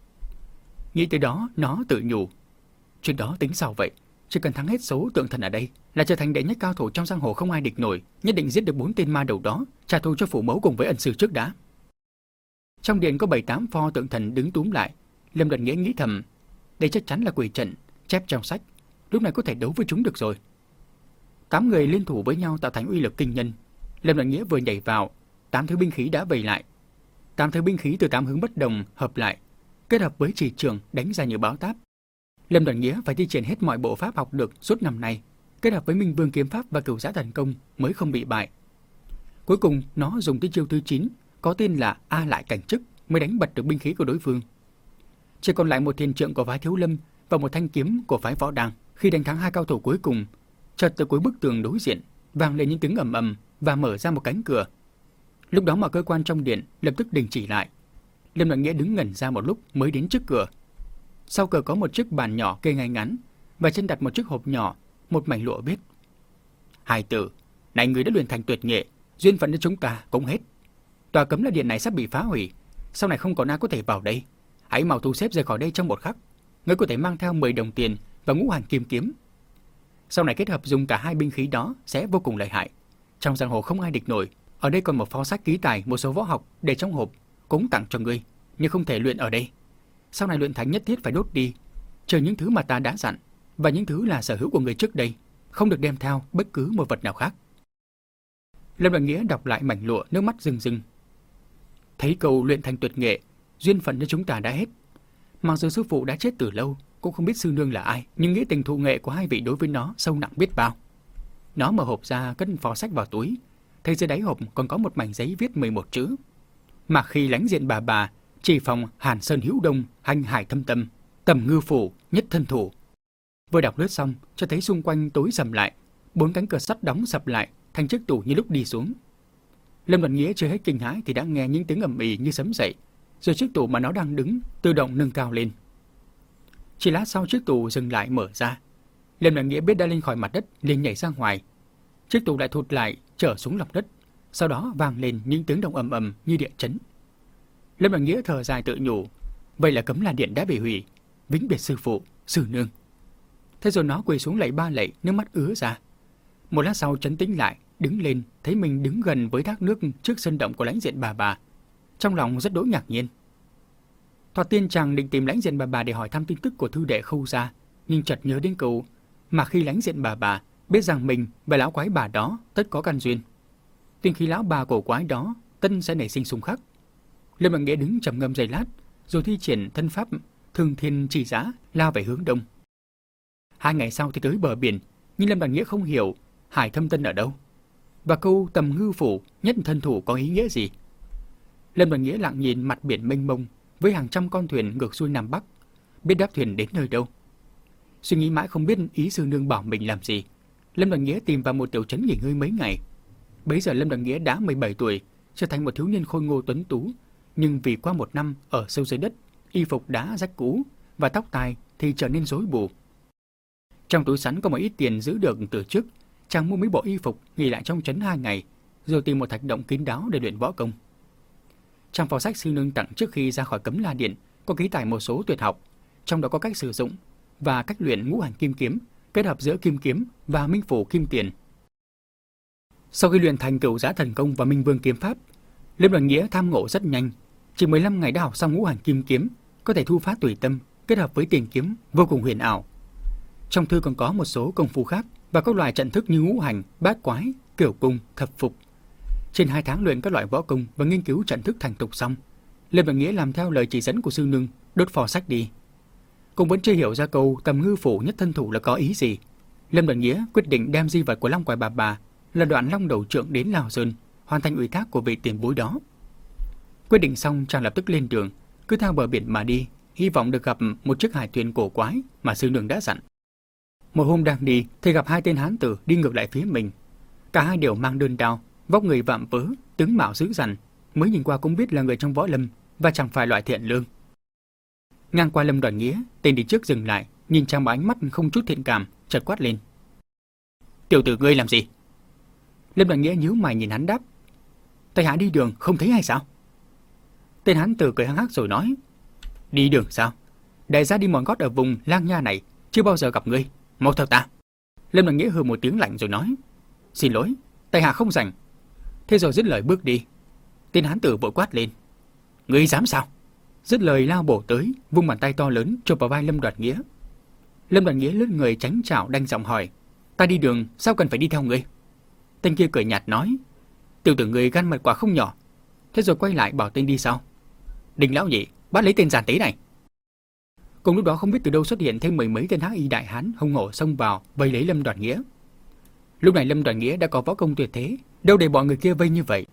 Nghĩ tới đó, nó tự nhủ, chuyện đó tính sao vậy? Chỉ cần thắng hết số tượng thần ở đây là trở thành đệ nhất cao thủ trong giang hồ không ai địch nổi, nhất định giết được bốn tên ma đầu đó, trả thù cho phụ mẫu cùng với ân sư trước đã. Trong điện có bảy tám pho tượng thần đứng túm lại. Lâm Đoàn Nghĩa nghĩ thầm, đây chắc chắn là quỷ trận chép trong sách, lúc này có thể đấu với chúng được rồi. Tám người liên thủ với nhau tạo thành uy lực kinh nhân. Lâm Đoàn Nghĩa vừa nhảy vào, tám thứ binh khí đã vây lại. Tám thứ binh khí từ tám hướng bất đồng hợp lại, kết hợp với chỉ trường đánh ra như báo táp. Lâm Đoàn Nghĩa phải thi triển hết mọi bộ pháp học được suốt năm nay, kết hợp với Minh Vương kiếm pháp và cửu giã thần công mới không bị bại. Cuối cùng nó dùng tới chiêu thứ chín, có tên là A Lại Cảnh Chức, mới đánh bật được binh khí của đối phương. Chỉ còn lại một thiền trượng của phái Thiếu Lâm và một thanh kiếm của phái Võ Đăng. Khi đánh thắng hai cao thủ cuối cùng, chợt từ cuối bức tường đối diện vang lên những tiếng ầm ầm và mở ra một cánh cửa. Lúc đó mọi cơ quan trong điện lập tức đình chỉ lại. Lâm Đoàn Nghĩa đứng ngẩn ra một lúc mới đến trước cửa. Sau cửa có một chiếc bàn nhỏ kê ngay ngắn, và trên đặt một chiếc hộp nhỏ, một mảnh lụa viết: Hài tử, này người đã luyện thành tuyệt nghệ, duyên phận cho chúng ta cũng hết. Tòa cấm la điện này sắp bị phá hủy, sau này không còn ai có thể vào đây. Hãy mau thu xếp rời khỏi đây trong một khắc. Ngươi có thể mang theo mười đồng tiền và ngũ hành kim kiếm. Sau này kết hợp dùng cả hai binh khí đó sẽ vô cùng lợi hại. Trong giang hồ không ai địch nổi. Ở đây còn một pho sách ký tài, một số võ học để trong hộp, cũng tặng cho ngươi, nhưng không thể luyện ở đây. Sau này luyện thành nhất thiết phải đốt đi, chờ những thứ mà ta đã dặn và những thứ là sở hữu của người trước đây, không được đem theo bất cứ một vật nào khác. Lâm Đoàn Nghĩa đọc lại mảnh lụa, nước mắt rưng rưng. Thấy câu luyện thành tuyệt nghệ, duyên phận cho chúng ta đã hết. Mặc dù sư phụ đã chết từ lâu, cũng không biết sư nương là ai, nhưng nghĩa tình thụ nghệ của hai vị đối với nó sâu nặng biết bao. Nó mở hộp ra, cất phò sách vào túi, thấy dưới đáy hộp còn có một mảnh giấy viết mười một chữ. Mà khi lánh diện bà bà, chỉ phòng Hàn Sơn hữu đông, hành hải thâm tâm, tầm ngư phủ, nhất thân thủ. Vừa đọc lướt xong, cho thấy xung quanh tối sầm lại, bốn cánh cửa sắt đóng sập lại, thành chiếc tủ như lúc đi xuống. Lâm Đoàn Nghĩa chưa hết kinh hãi thì đã nghe những tiếng ầm ĩ như sấm dậy, rồi chiếc tủ mà nó đang đứng tự động nâng cao lên. Chỉ lát sau chiếc tủ dừng lại mở ra. Lâm Đoàn Nghĩa biết đã lên khỏi mặt đất, liền nhảy ra ngoài. Chiếc tủ lại thụt lại, trở xuống lòng đất, sau đó vang lên những tiếng động ầm ầm như địa chấn. Lâm Đoàn Nghĩa thở dài tự nhủ, vậy là cấm la điện đã bị hủy, vĩnh biệt sư phụ, sư nương. Thế rồi nó quỳ xuống lạy ba lạy, nước mắt ứa ra. Một lát sau trấn tĩnh lại, đứng lên, thấy mình đứng gần với thác nước trước sân động của lãnh diện bà bà. Trong lòng rất đỗi ngạc nhiên. Thoạt tiên chàng định tìm lãnh diện bà bà để hỏi thăm tin tức của thư đệ Khâu gia, nhưng chợt nhớ đến câu mà khi lãnh diện bà bà biết rằng mình và lão quái bà đó tất có căn duyên. Tiên khi lão bà cổ quái đó tân sẽ nảy sinh xung khắc. Lâm Đoàn Nghĩa đứng trầm ngâm giây lát, rồi thi triển thân pháp Thương Thiên Chỉ Giá lao về hướng đông. Hai ngày sau thì tới bờ biển, nhưng Lâm Đoàn Nghĩa không hiểu hải thâm tân ở đâu và câu tầm ngư phủ nhất thân thủ có ý nghĩa gì. Lâm Đoàn Nghĩa lặng nhìn mặt biển mênh mông với hàng trăm con thuyền ngược xuôi nam bắc, biết đáp thuyền đến nơi đâu. Suy nghĩ mãi không biết ý sư nương bảo mình làm gì, Lâm Đoàn Nghĩa tìm vào một tiểu trấn nghỉ ngơi mấy ngày. Bấy giờ Lâm Đoàn Nghĩa đã mười bảy tuổi, trở thành một thiếu niên khôi ngô tuấn tú, nhưng vì qua một năm ở sâu dưới đất, y phục đã rách cũ và tóc tai thì trở nên rối bù. Trong túi sắn có một ít tiền giữ được từ trước, chàng mua mấy bộ y phục nghỉ lại trong trấn hai ngày, rồi tìm một thạch động kín đáo để luyện võ công. Trong phò sách sư nương tặng trước khi ra khỏi cấm la điện có ký tải một số tuyệt học, trong đó có cách sử dụng và cách luyện ngũ hành kim kiếm, kết hợp giữa kim kiếm và minh phủ kim tiền. Sau khi luyện thành cửu giá thần công và minh vương kiếm pháp, Lâm Đoàn Nghĩa tham ngộ rất nhanh, chỉ mười lăm ngày đã học xong ngũ hành kim kiếm, có thể thu phát tùy tâm, kết hợp với tiền kiếm vô cùng huyền ảo. Trong thư còn có một số công phu khác và các loại trận thức như ngũ hành, bát quái, cửu cung, thập phục. Trên hai tháng luyện các loại võ công và nghiên cứu trận thức thành thục xong, Lâm Đoàn Nghĩa làm theo lời chỉ dẫn của sư nương, đốt phò sách đi. Cũng vẫn chưa hiểu ra câu tầm ngư phủ nhất thân thủ là có ý gì. Lâm Đoàn Nghĩa quyết định đem di vật của Long Quái bà bà là đoạn long đầu trượng đến Lào Sơn, hoàn thành ủy thác của vị tiền bối đó. Quyết định xong, chàng lập tức lên đường, cứ theo bờ biển mà đi, hy vọng được gặp một chiếc hải thuyền cổ quái mà sư nương đã dặn. Một hôm đang đi thì gặp hai tên hán tử đi ngược lại phía mình. Cả hai đều mang đơn đao, vóc người vạm vỡ, tướng mạo dữ dằn, mới nhìn qua cũng biết là người trong võ lâm và chẳng phải loại thiện lương. Ngang qua Lâm Đoàn Nghĩa, tên đi trước dừng lại, nhìn chàng bằng ánh mắt không chút thiện cảm, chợt quát lên: "Tiểu tử ngươi làm gì?" Lâm Đoàn Nghĩa nhíu mày nhìn hắn đáp: "Tại hạ đi đường không thấy hay sao?" Tên hán tử cười hăng hắc rồi nói: "Đi đường sao? Đại gia đi mòn gót ở vùng Lang Nha này, chưa bao giờ gặp ngươi, mau theo ta." Lâm Đoàn Nghĩa hừ một tiếng lạnh rồi nói: "Xin lỗi, tại hạ không rảnh." Thế rồi dứt lời bước đi. Tên hán tử vội quát lên: "Ngươi dám sao?" Dứt lời lao bổ tới, vung bàn tay to lớn chộp vào vai Lâm Đoàn Nghĩa. Lâm Đoàn Nghĩa lướt người tránh chảo đanh giọng hỏi: "Ta đi đường sao cần phải đi theo ngươi?" Tên kia cười nhạt nói: "Tiểu tử ngươi gan mật quá không nhỏ." Thế rồi quay lại bảo tên đi sau: "Đinh lão nhị, bắt lấy tên giàn tế này." Cùng lúc đó không biết từ đâu xuất hiện thêm mười mấy tên hắc y đại hán hung hổ xông vào vây lấy Lâm Đoàn Nghĩa. Lúc này Lâm Đoàn Nghĩa đã có võ công tuyệt thế, đâu để bọn người kia vây như vậy.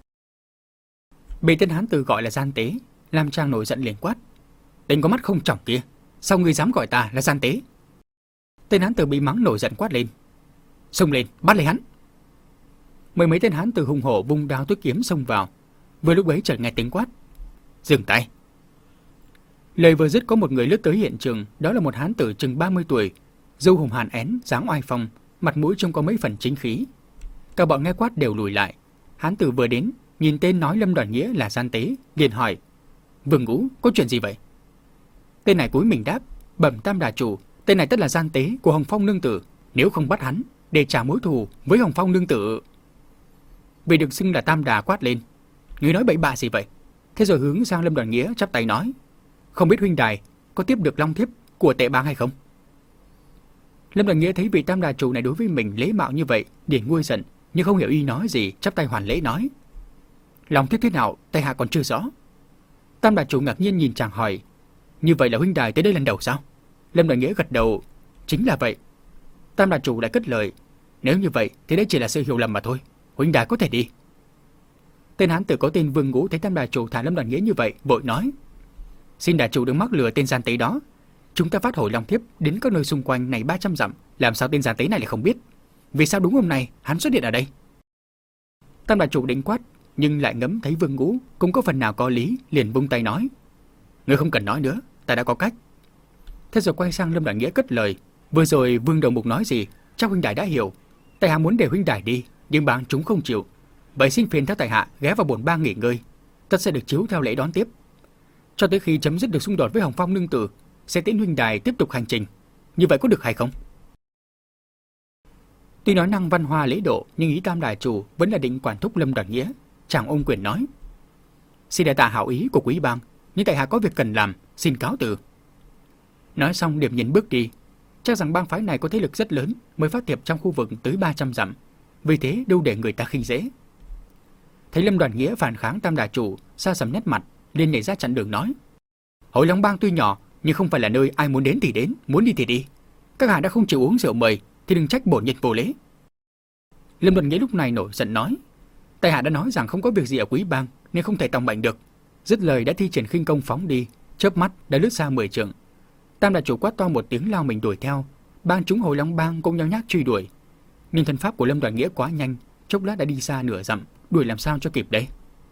Bị tên hán tử gọi là gian tế, làm chàng nổi giận liền quát: "Tên có mắt không tròng kia, sao ngươi dám gọi ta là gian tế?" Tên hán tử bị mắng nổi giận quát lên: "Xông lên, bắt lấy hắn!" Mười mấy tên hán tử hung hổ vung đao tuốt kiếm xông vào. Vừa lúc ấy chợt nghe tiếng quát: "Dừng tay!" Lời vừa dứt có một người lướt tới hiện trường, đó là một hán tử chừng ba mươi tuổi, râu hùng hàn én, dáng oai phong, mặt mũi trông có mấy phần chính khí. Cả bọn nghe quát đều lùi lại. Hán tử vừa đến, nhìn tên nói Lâm Đoàn Nghĩa là gian tế, liền hỏi: "Vương Ngũ, có chuyện gì vậy?" Tên này cúi mình đáp: "Bẩm Tam Đà chủ, tên này tất là gian tế của Hồng Phong nương tử, nếu không bắt hắn để trả mối thù với Hồng Phong nương tử." Vì được xưng là Tam Đà quát lên: "Ngươi nói bậy bạ gì vậy?" Thế rồi hướng sang Lâm Đoàn Nghĩa chắp tay nói: "Không biết huynh đài có tiếp được long thiếp của Tệ Bang hay không?" Lâm Đoàn Nghĩa thấy vị tam đà chủ này đối với mình lễ mạo như vậy, liền nguôi giận, nhưng không hiểu y nói gì, chắp tay hoàn lễ nói: "Lòng thiếp thế nào, tại hạ còn chưa rõ." Tam đà chủ ngạc nhiên nhìn chàng hỏi: "Như vậy là huynh đài tới đây lần đầu sao?" Lâm Đoàn Nghĩa gật đầu: "Chính là vậy." Tam đà chủ lại cất lời: "Nếu như vậy thì đây chỉ là sự hiểu lầm mà thôi, huynh đài có thể đi." Tên hán tử có tên Vương Ngũ thấy tam đà chủ thả Lâm Đoàn Nghĩa như vậy, vội nói: "Xin đà chủ đừng mắc lừa tên gian tế đó. Chúng ta phát hồi long thiếp đến các nơi xung quanh này ba trăm dặm, làm sao tên gian tế này lại không biết? Vì sao đúng hôm nay hắn xuất hiện ở đây?" Tam đà chủ định quát, nhưng lại ngẫm thấy Vương Ngũ cũng có phần nào có lý, liền vung tay nói: "Ngươi không cần nói nữa, ta đã có cách." Thế rồi quay sang Lâm Đoàn Nghĩa cất lời: "Vừa rồi Vương đầu mục nói gì, chắc huynh đài đã hiểu. Tại hạ muốn để huynh đài đi, nhưng bang chúng không chịu. Vậy xin phiền theo tại hạ ghé vào bổn bang nghỉ ngơi, tất sẽ được chiếu theo lễ đón tiếp. Cho tới khi chấm dứt được xung đột với Hồng Phong nương tử, sẽ tiễn huynh đài tiếp tục hành trình. Như vậy có được hay không?" Tuy nói năng văn hoa lễ độ, nhưng ý tam đà chủ vẫn là định quản thúc Lâm Đoàn Nghĩa. Chàng ôm quyền nói: "Xin đại tạ hảo ý của quý bang, nhưng tại hạ có việc cần làm, xin cáo từ." Nói xong điềm nhiên bước đi. Chắc rằng bang phái này có thế lực rất lớn, mới phát thiệp trong khu vực tới ba trăm dặm, vì thế đâu để người ta khinh dễ. Thấy Lâm Đoàn Nghĩa phản kháng tam đà chủ, sa sầm nét mặt, liền nhảy ra chặn đường nói: "Hội Long bang tuy nhỏ, nhưng không phải là nơi ai muốn đến thì đến, muốn đi thì đi. Các hạ đã không chịu uống rượu mời, thì đừng trách bổn nhân vô lễ." Lâm Đoàn Nghĩa lúc này nổi giận nói: "Tại hạ đã nói rằng không có việc gì ở quý bang, nên không thể tòng mệnh được." Dứt lời đã thi triển khinh công phóng đi, chớp mắt đã lướt xa mười trượng. Tam đà chủ quát to một tiếng lao mình đuổi theo, bang chúng Hồi Long bang cũng nhao nhác truy đuổi. Nhưng thân pháp của Lâm Đoàn Nghĩa quá nhanh, chốc lát đã đi xa nửa dặm, đuổi làm sao cho kịp đấy.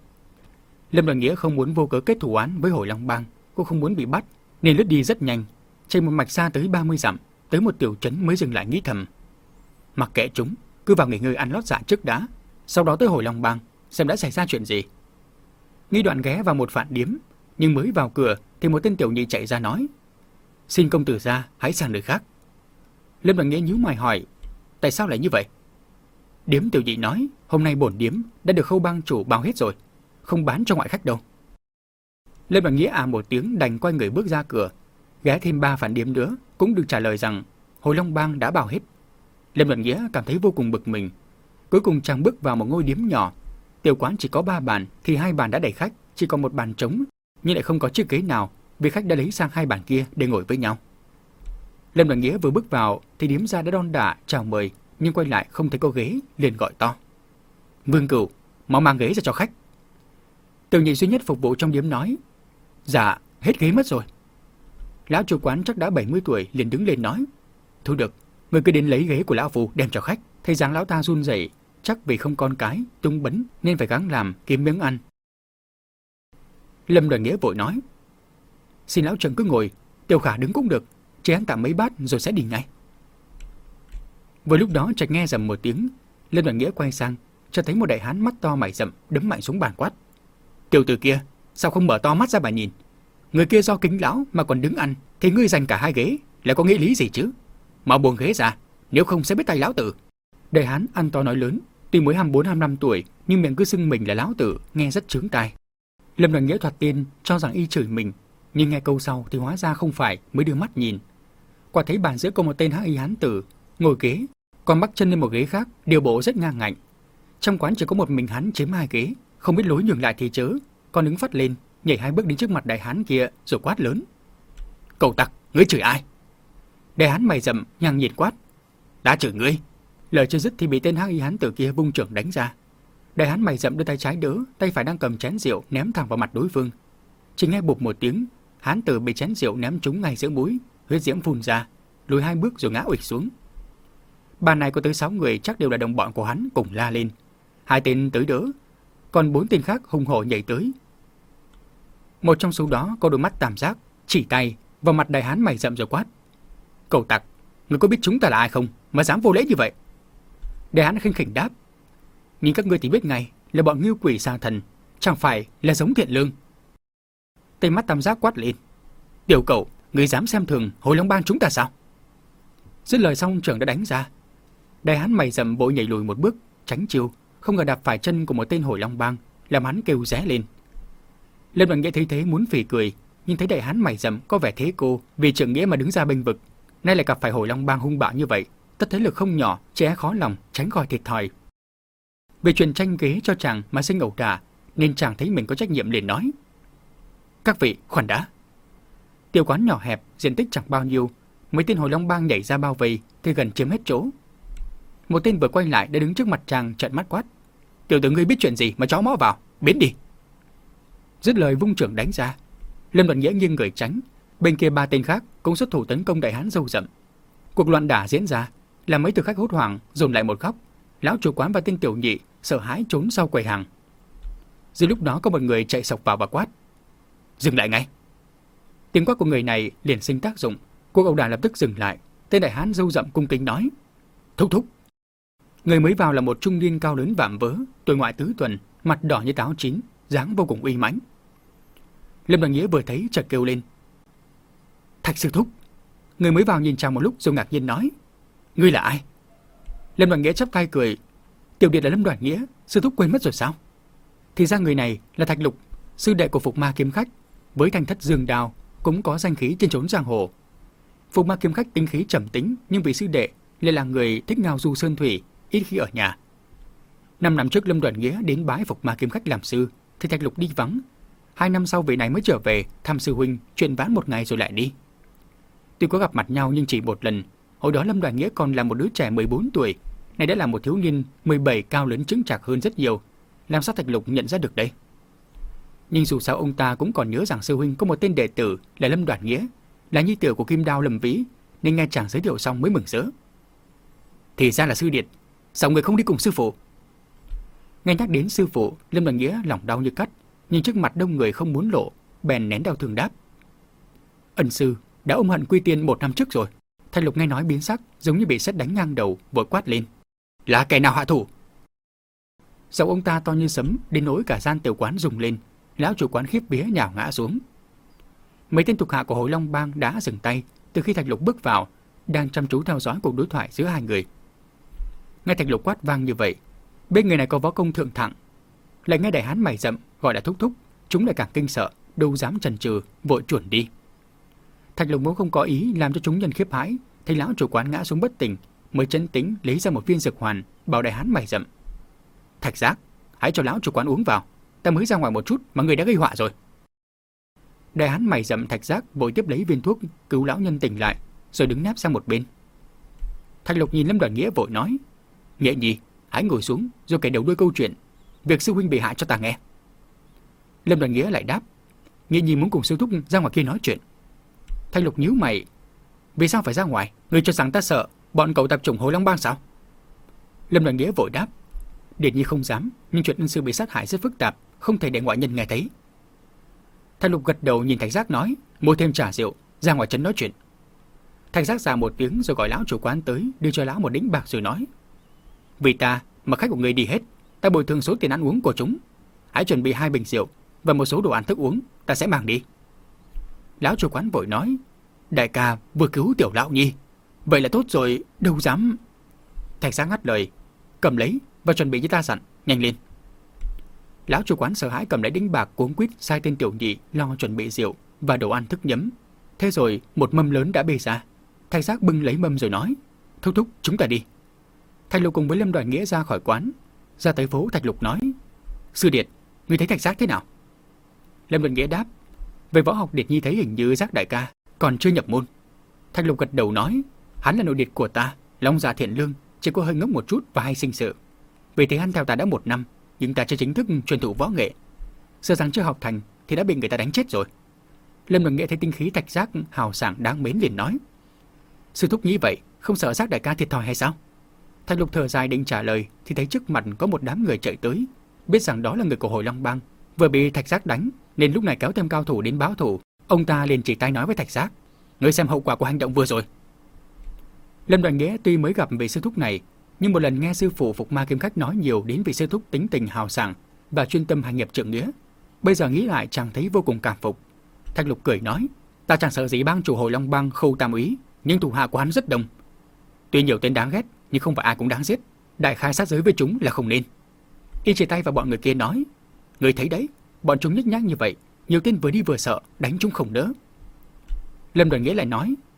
Lâm Đoàn Nghĩa không muốn vô cớ kết thù oán với Hồi Long bang, cũng không muốn bị bắt, nên lướt đi rất nhanh, chạy một mạch xa tới ba mươi dặm, tới một tiểu trấn mới dừng lại nghĩ thầm: mặc kệ chúng, cứ vào nghỉ ngơi ăn lót dạ trước đã, sau đó tới Hồi Long bang xem đã xảy ra chuyện gì. Nghi đoạn ghé vào một phạn điếm, nhưng mới vào cửa thì một tên tiểu nhị chạy ra nói: "Xin công tử ra, hãy sang nơi khác." Lâm Đoàn Nghĩa nhíu mày hỏi: "Tại sao lại như vậy?" Điếm tiểu nhị nói: "Hôm nay bổn điếm đã được Khâu bang chủ bao hết rồi, không bán cho ngoại khách đâu." Lâm Đoàn Nghĩa à một tiếng đành quay người bước ra cửa, ghé thêm ba phản điếm nữa cũng được trả lời rằng Hồi Long bang đã bao hết. Lâm Đoàn Nghĩa cảm thấy vô cùng bực mình. Cuối cùng chàng bước vào một ngôi điếm nhỏ, tiểu quán chỉ có ba bàn thì hai bàn đã đầy khách, chỉ còn một bàn trống, nhưng lại không có chiếc ghế nào, vì khách đã lấy sang hai bàn kia để ngồi với nhau. Lâm Đoàn Nghĩa vừa bước vào thì điếm gia đã đon đả chào mời, nhưng quay lại không thấy có ghế, liền gọi to: "Vương Cửu, mau mang ghế ra cho khách." Tiểu nhị duy nhất phục vụ trong điếm nói: "Dạ, hết ghế mất rồi." Lão chủ quán chắc đã bảy mươi tuổi liền đứng lên nói: "Thôi được, người cứ đến lấy ghế của lão phu đem cho khách." Thấy dáng lão ta run rẩy, chắc vì không con cái, tung bấn nên phải gắng làm kiếm miếng ăn. Lâm Đoàn Nghĩa vội nói: "Xin lão Trần cứ ngồi, Tiểu Khả đứng cũng được, chỉ ăn tạm mấy bát rồi sẽ đi ngay." Vừa lúc đó chợt nghe rầm một tiếng, Lâm Đoàn Nghĩa quay sang, cho thấy một đại hán mắt to mày rậm đấm mạnh xuống bàn quát: "Tiểu tử kia, sao không mở to mắt ra mà nhìn? Người kia do kính lão mà còn đứng ăn, thì ngươi giành cả hai ghế là có nghĩa lý gì chứ? Mau buông ghế ra, nếu không sẽ biết tay lão tử." Đại hán ăn to nói lớn, tuy mới hai mươi bốn hai mươi lăm tuổi nhưng miệng cứ xưng mình là lão tử, nghe rất chướng tai. Lâm Đoàn Nghĩa thoạt tiên cho rằng y chửi mình, nhưng nghe câu sau thì hóa ra không phải, mới đưa mắt nhìn. Quả thấy bàn giữa có một tên hắc y hán tử ngồi ghế, còn bắc chân lên một ghế khác, điều bộ rất ngang ngạnh. Trong quán chỉ có một mình hắn chiếm hai ghế, không biết lối nhường lại thì chớ, còn đứng phát lên, nhảy hai bước đến trước mặt đại hán kia rồi quát lớn: "Cậu tặc, ngươi chửi ai?" Đại hán mày rậm nhang nhiệt quát: "Đã chửi ngươi." Lời chưa dứt thì bị tên hắc y hán tử kia vung chưởng đánh ra. Đại hán mày rậm đưa tay trái đỡ, tay phải đang cầm chén rượu ném thẳng vào mặt đối phương. Chỉ nghe bụp một tiếng, hán tử bị chén rượu ném trúng ngay giữa mũi, huyết diễm phun ra, lùi hai bước rồi ngã ụịch xuống. Bàn này có tới sáu người chắc đều là đồng bọn của hắn cùng la lên. Hai tên tới đỡ, còn bốn tên khác hùng hổ nhảy tới. Một trong số đó có đôi mắt tam giác, chỉ tay vào mặt đại hán mày rậm rồi quát: "Cậu tặc, ngươi có biết chúng ta là ai không mà dám vô lễ như vậy?" Đại hán khinh khỉnh đáp: "Nhìn các ngươi thì biết ngay là bọn ngưu quỷ xa thần, chẳng phải là giống thiện lương." Tên mắt tam giác quát lên: "Tiểu cậu, ngươi dám xem thường Hồi Long bang chúng ta sao?" Dứt lời xong trưởng đã đánh ra. Đại hán mày rậm vội nhảy lùi một bước tránh chiêu, không ngờ đạp phải chân của một tên Hồi Long bang, làm hắn kêu ré lên. Lâm Đoàn Nghĩa thấy thế muốn phì cười, nhưng thấy đại hán mày rậm có vẻ thế cô vì trượng nghĩa mà đứng ra bênh vực, nay lại gặp phải Hồi Long Bang hung bạo như vậy, tất thế lực không nhỏ, trẻ khó lòng tránh khỏi thiệt thòi. Vì chuyện tranh ghế cho chàng mà sinh ẩu đả, nên chàng thấy mình có trách nhiệm liền nói: các vị khoan đã. Tiểu quán nhỏ hẹp, diện tích chẳng bao nhiêu, mấy tên Hồi Long Bang nhảy ra bao vây thì gần chiếm hết chỗ. Một tên vừa quay lại đã đứng trước mặt chàng trợn mắt quát: tiểu tử ngươi biết chuyện gì mà chó mõ vào, biến đi. Dứt lời vung trưởng đánh ra. Lâm Đoạn Nghĩa nghiêng người tránh, bên kia ba tên khác cũng xuất thủ tấn công đại hán râu rậm. Cuộc loạn đả diễn ra, làm mấy thực khách hốt hoảng dồn lại một góc. Lão chủ quán và tên tiểu nhị sợ hãi trốn sau quầy hàng. Giữa lúc đó có một người chạy sộc vào và quát: dừng lại ngay. Tiếng quát của người này liền sinh tác dụng, cuộc ẩu đả lập tức dừng lại. Tên đại hán râu rậm cung kính nói: thúc thúc. Người mới vào là một trung niên cao lớn vạm vỡ, tuổi ngoại tứ tuần, mặt đỏ như táo chín, dáng vô cùng uy mãnh. Lâm Đoạn Nghĩa vừa thấy chợt kêu lên: Thạch sư thúc. Người mới vào nhìn chàng một lúc rồi ngạc nhiên nói: ngươi là ai? Lâm Đoạn Nghĩa chắp tay cười: tiểu điệt là Lâm Đoạn Nghĩa, sư thúc quên mất rồi sao? Thì ra người này là Thạch Lục, sư đệ của Phục Ma kiếm khách, với thanh thất Dương Đao cũng có danh khí trên chốn giang hồ. Phục Ma kiếm khách tính khí trầm tính, nhưng vì sư đệ lại là người thích ngao du sơn thủy, ít khi ở nhà. Năm năm trước Lâm Đoạn Nghĩa đến bái Phục Ma kiếm khách làm sư, thì Thạch Lục đi vắng. Hai năm sau vị này mới trở về thăm sư huynh, chuyện vãn một ngày rồi lại đi. Tuy có gặp mặt nhau nhưng chỉ một lần. Hồi đó Lâm Đoạn Nghĩa còn là một đứa trẻ mười bốn tuổi, nay đã là một thiếu niên mười bảy, cao lớn chững chạc hơn rất nhiều. Làm sao Thạch Lục nhận ra được đây? Nhưng dù sao ông ta cũng còn nhớ rằng sư huynh có một tên đệ tử là Lâm Đoạn Nghĩa, là nhi tử của Kim Đao Lâm Vĩ, nên nghe chàng giới thiệu xong mới mừng rỡ. Thì ra là sư điệt, sao người không đi cùng sư phụ? Nghe nhắc đến sư phụ, Lâm Đoạn Nghĩa lòng đau như cắt, nhưng trước mặt đông người không muốn lộ, bèn nén đau thương đáp: ân sư đã ôm hận quy tiên một năm trước rồi. Thạch Lục nghe nói biến sắc, giống như bị sét đánh ngang đầu, vội quát lên: là kẻ nào hạ thủ? Giọng ông ta to như sấm, đến nỗi cả gian tiểu quán rung lên. Lão chủ quán khiếp vía nhào ngã xuống. Mấy tên thuộc hạ của Hồi Long Bang đã dừng tay từ khi Thạch Lục bước vào, đang chăm chú theo dõi cuộc đối thoại giữa hai người. Nghe Thạch Lục quát vang như vậy, bên người này có võ công thượng thặng, lại nghe đại hán mày rậm gọi là thúc thúc, chúng lại càng kinh sợ, đâu dám chần chừ, vội chuẩn đi. Thạch Lục vốn không có ý làm cho chúng nhân khiếp hãi, thấy lão chủ quán ngã xuống bất tỉnh, mới chấn tĩnh lấy ra một viên dược hoàn, bảo đại hán mày rậm: Thạch Giác, hãy cho lão chủ quán uống vào, ta mới ra ngoài một chút mà người đã gây họa rồi. Đại hán mày rậm Thạch Giác vội tiếp lấy viên thuốc cứu lão nhân tỉnh lại, rồi đứng nép sang một bên. Thạch Lục nhìn Lâm Đoạn Nghĩa vội nói: Nghĩa nhi, hãy ngồi xuống rồi kể đầu đuôi câu chuyện, việc sư huynh bị hại cho ta nghe. Lâm Đoạn Nghĩa lại đáp: Nghĩa nhi muốn cùng sư thúc ra ngoài kia nói chuyện. Thạch Lục nhíu mày: vì sao phải ra ngoài? Người cho rằng ta sợ bọn cậu tập chủng Hồi Long Bang sao? Lâm Đoạn Nghĩa vội đáp: Điệt nhi không dám, nhưng chuyện ân sư bị sát hại rất phức tạp, không thể để ngoại nhân nghe thấy. Thạch Lục gật đầu nhìn Thạch Giác nói: mua thêm trà rượu, ra ngoài trấn nói chuyện. Thạch Giác ra một tiếng rồi gọi lão chủ quán tới, đưa cho lão một đĩnh bạc rồi nói: vì ta mà khách của người đi hết, ta bồi thường số tiền ăn uống của chúng. Hãy chuẩn bị hai bình rượu và một số đồ ăn thức uống, ta sẽ mang đi. Lão chủ quán vội nói: đại ca vừa cứu tiểu lão nhi, vậy là tốt rồi, đâu dám. Thạch Giác ngắt lời: cầm lấy và chuẩn bị cho ta dặn, nhanh lên. Lão chủ quán sợ hãi cầm lấy đĩnh bạc, cuống quýt sai tên tiểu nhị lo chuẩn bị rượu và đồ ăn thức nhấm. Thế rồi một mâm lớn đã bê ra. Thạch Giác bưng lấy mâm rồi nói: thúc thúc, chúng ta đi. Thạch Lục cùng với Lâm Đoạn Nghĩa ra khỏi quán. Ra tới phố, Thạch Lục nói: sư điệt, ngươi thấy Thạch Giác thế nào? Lâm Đoạn Nghĩa đáp: về võ học điệt nhi thấy hình như Giác đại ca còn chưa nhập môn. Thạch Lục gật đầu nói: hắn là nội điệt của ta, lòng dạ thiện lương, chỉ có hơi ngốc một chút và hay sinh sự. Vì thế hắn theo ta đã một năm, nhưng ta chưa chính thức truyền thụ võ nghệ. Sợ rằng chưa học thành thì đã bị người ta đánh chết rồi. Lâm Đoạn Nghĩa thấy tinh khí Thạch Giác hào sảng đáng mến liền nói: sư thúc nghĩ vậy, không sợ Giác đại ca thiệt thòi hay sao? Thạch Lục thở dài định trả lời thì thấy trước mặt có một đám người chạy tới, biết rằng đó là người của Hồi Long Bang, vừa bị Thạch Giác đánh nên lúc này kéo thêm cao thủ đến báo thù. Ông ta liền chỉ tay nói với Thạch Giác: ngươi xem hậu quả của hành động vừa rồi. Lâm Đoạn Nghĩa tuy mới gặp vị sư thúc này, nhưng một lần nghe sư phụ Phục Ma kiếm khách nói nhiều đến vị sư thúc tính tình hào sảng và chuyên tâm hành nghiệp trượng nghĩa, bây giờ nghĩ lại chàng thấy vô cùng cảm phục. Thạch Lục cười nói: ta chẳng sợ gì bang chủ Hồi Long Bang Khâu Tam úy, nhưng thủ hạ của hắn rất đông. Tuy nhiều tên đáng ghét, nhưng không phải ai cũng đáng giết. Đại khai sát giới với chúng là không nên. Y chỉ tay vào bọn người kia nói: người thấy đấy, bọn chúng nhếch nhác như vậy, nhiều tên vừa đi vừa sợ, đánh chúng không đỡ. Lâm Đoạn Nghĩa lại nói: